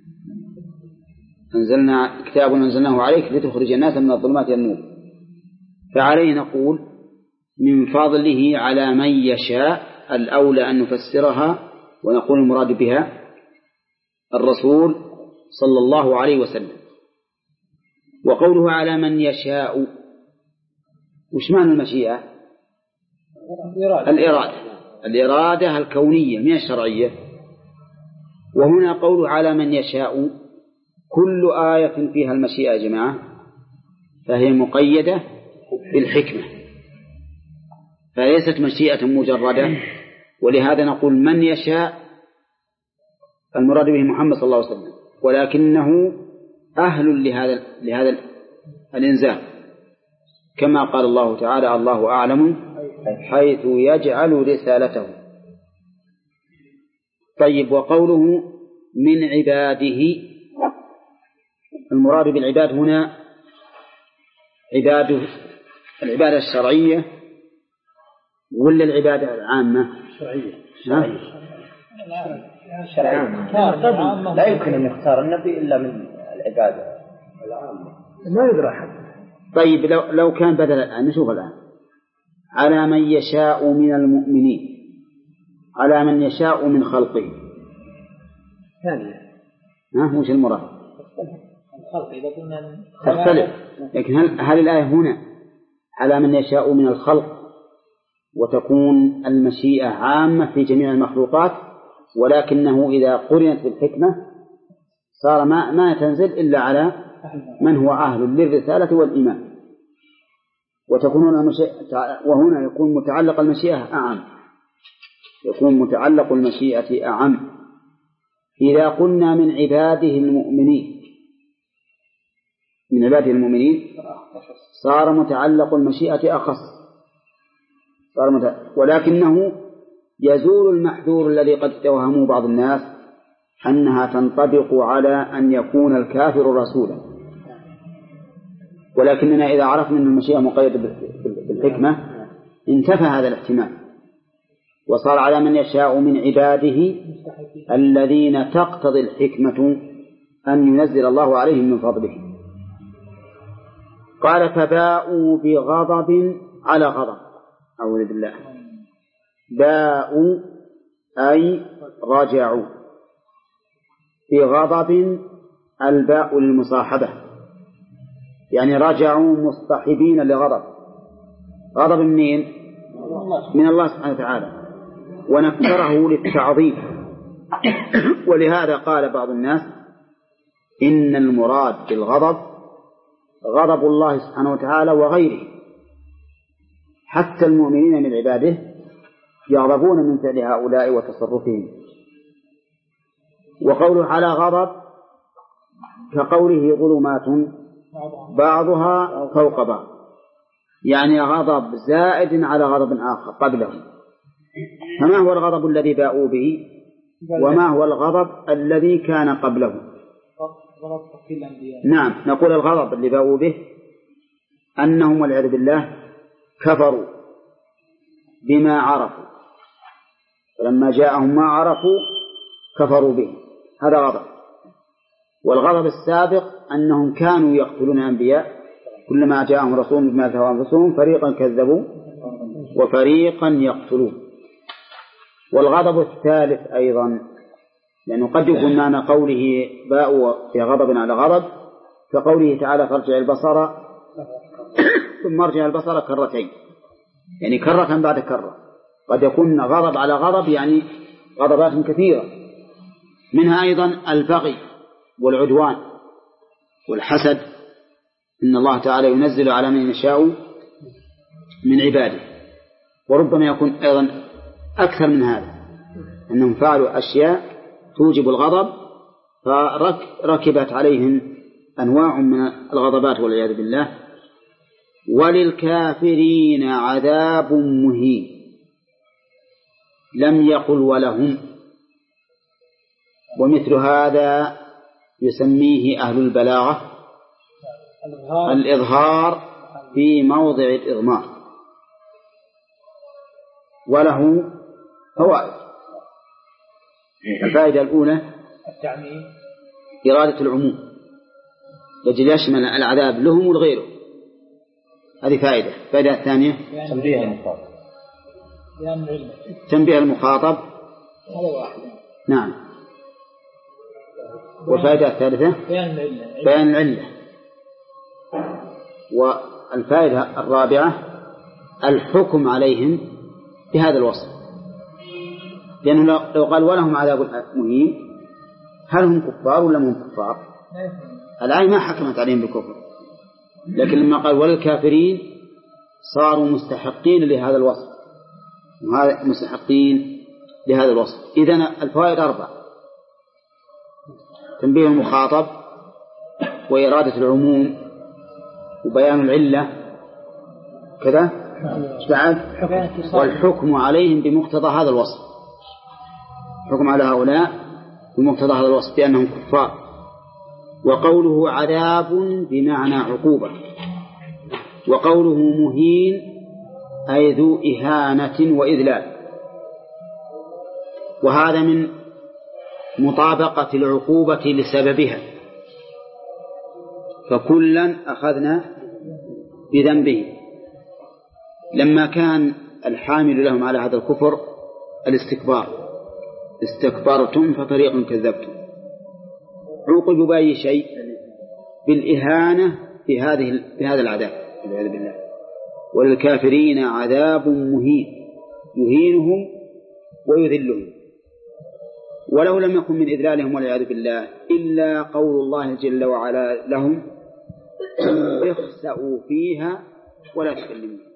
A: أنزلنا كتاب أنزلناه عليك لتخرج الناس من الظلمات إلى النور. فعليه نقول من فضله على من يشاء، الأولى أن نفسرها ونقول المراد بها الرسول صلى الله عليه وسلم. وقوله على من يشاء، وش معنى المشيئة؟ الإرادة، الإرادة الكونية من الشرعية. وهنا قوله على من يشاء، كل آية فيها المشيئة يا جماعة فهي مقيدة بالحكمة، فليست مشيئة مجردة، ولهذا نقول من يشاء المراد به محمد صلى الله عليه وسلم، ولكنه أهل لهذا لهذا الإنزال، كما قال الله تعالى: الله أعلم حيث يجعل رسالته. طيب، وقوله من عباده، المراد بالعباد هنا عباده العبادة الشرعية ولا العبادة العامة؟
C: شرعية. شرعية. لا يمكن أن يختار النبي إلا من العبادة العامة،
B: ما يدرى حد.
A: طيب، لو لو كان بدل الآن، نشوف الآن: على من يشاء من المؤمنين، على من يشاء من خلقه،
B: ثانية
A: ها وش المراد؟
C: الخلق إذا كنا
A: تختلف، لكن هل هل الآية هنا على من يشاء من الخلق وتكون المشيئة عامة في جميع المخلوقات، ولكنه إذا قرنت بالحكمة صار ما ما تنزل إلا على من هو أهل للرسالة والإيمان، وتكون وهنا يكون متعلق المشيئة أعم، يكون متعلق المشيئة أعم. إذا قلنا من عباده المؤمنين، من عباده المؤمنين صار متعلق المشيئة أخص، صار متعلق، ولكنه يزول المحذور الذي قد توهمه بعض الناس أنها تنطبق على أن يكون الكافر رسولا، ولكننا إذا عرفنا أن المشيئة مقيدة بالحكمة انتفى هذا الاحتمال، وصار على من يشاء من عباده الذين تقتضي الحكمة أن ينزل الله عليهم من فضله. قال: فباءوا بغضب على غضب، أعوذ بالله. باءوا أي رجعوا. في غضب الباء للمصاحبة، يعني رجعوا مصطحبين لغضب. غضب منين؟ من الله سبحانه وتعالى، ونكره للتعظيم. ولهذا قال بعض الناس إن المراد بالغضب غضب الله سبحانه وتعالى وغيره، حتى المؤمنين من عباده يغضبون من فعل هؤلاء وتصرفهم. وقوله على غضب كقوله ظلمات بعضها فوق بعض، يعني غضب زائد على غضب آخر قبله. فما هو الغضب الذي باءوا به وما هو الغضب الذي كان قبله؟ نعم، نقول الغضب اللي باءوا به أنهم والعياذ بالله كفروا بما عرفوا، فلما جاءهم ما عرفوا كفروا به، هذا غضب. والغضب السابق أنهم كانوا يقتلون أنبياء، كلما جاءهم رسول بما تهوى أنفسهم فريقا كذبوا وفريقا يقتلون. والغضب الثالث أيضا، لأنه قد يكون معنى قوله باءوا في غضب على غضب كقوله تعالى فارجع البصر ثم ارجع البصر كرتين، يعني كرة بعد كرة. قد يكون غضب على غضب يعني غضبات كثيرة، منها أيضا البغي والعدوان والحسد، إن الله تعالى ينزل على من يشاء من عباده. وربما يكون أيضا أكثر من هذا، أنهم فعلوا أشياء توجب الغضب فركبت عليهم أنواع من الغضبات والعياذ بالله. وللكافرين عذاب مهين، لم يقل ولهم، ومثل هذا يسميه أهل البلاغة الإظهار في موضع الإضمار. وله فوائد. الفائدة الأولى إرادة العموم يجب يشمل العذاب لهم ولغيره، هذه فائدة. الفائدة الثانية
C: تنبيه المخاطب
A: تنبيه المخاطب نعم. والفائدة الثالثة بيان العلة. والفائدة الرابعة الحكم عليهم بهذا الوصف، لأنه لو قال ولهم عذاب مهين هل هم كفار ولا هم كفار؟ الآية ما حكمت عليهم بالكفر، لكن لما قال وللكافرين صاروا مستحقين لهذا الوصف، مستحقين لهذا الوصف. إذن الفوائد أربع: تنبيه المخاطب، وإرادة العموم، وبيان العلة كذا بعد، والحكم عليهم بمقتضى هذا الوصف، حكم على هؤلاء بمقتضى هذا الوصف بأنهم كفار. وقوله عذاب بمعنى عقوبة، وقوله مهين أي ذو إهانة وإذلال، وهذا من مطابقة العقوبة لسببها، فكلا أخذنا بذنبه. لما كان الحامل لهم على هذا الكفر الاستكبار، استكبرتم ففريقا كذبتم، عوقبوا بأي شيء؟ بالإهانة في هذه في هذا العذاب والعياذ بالله. وللكافرين عذاب مهين يهينهم ويذلهم. ولو لم يكن من إذلالهم والعياذ بالله إلا قول الله جل وعلا لهم اخسأوا فيها ولا تكلمون.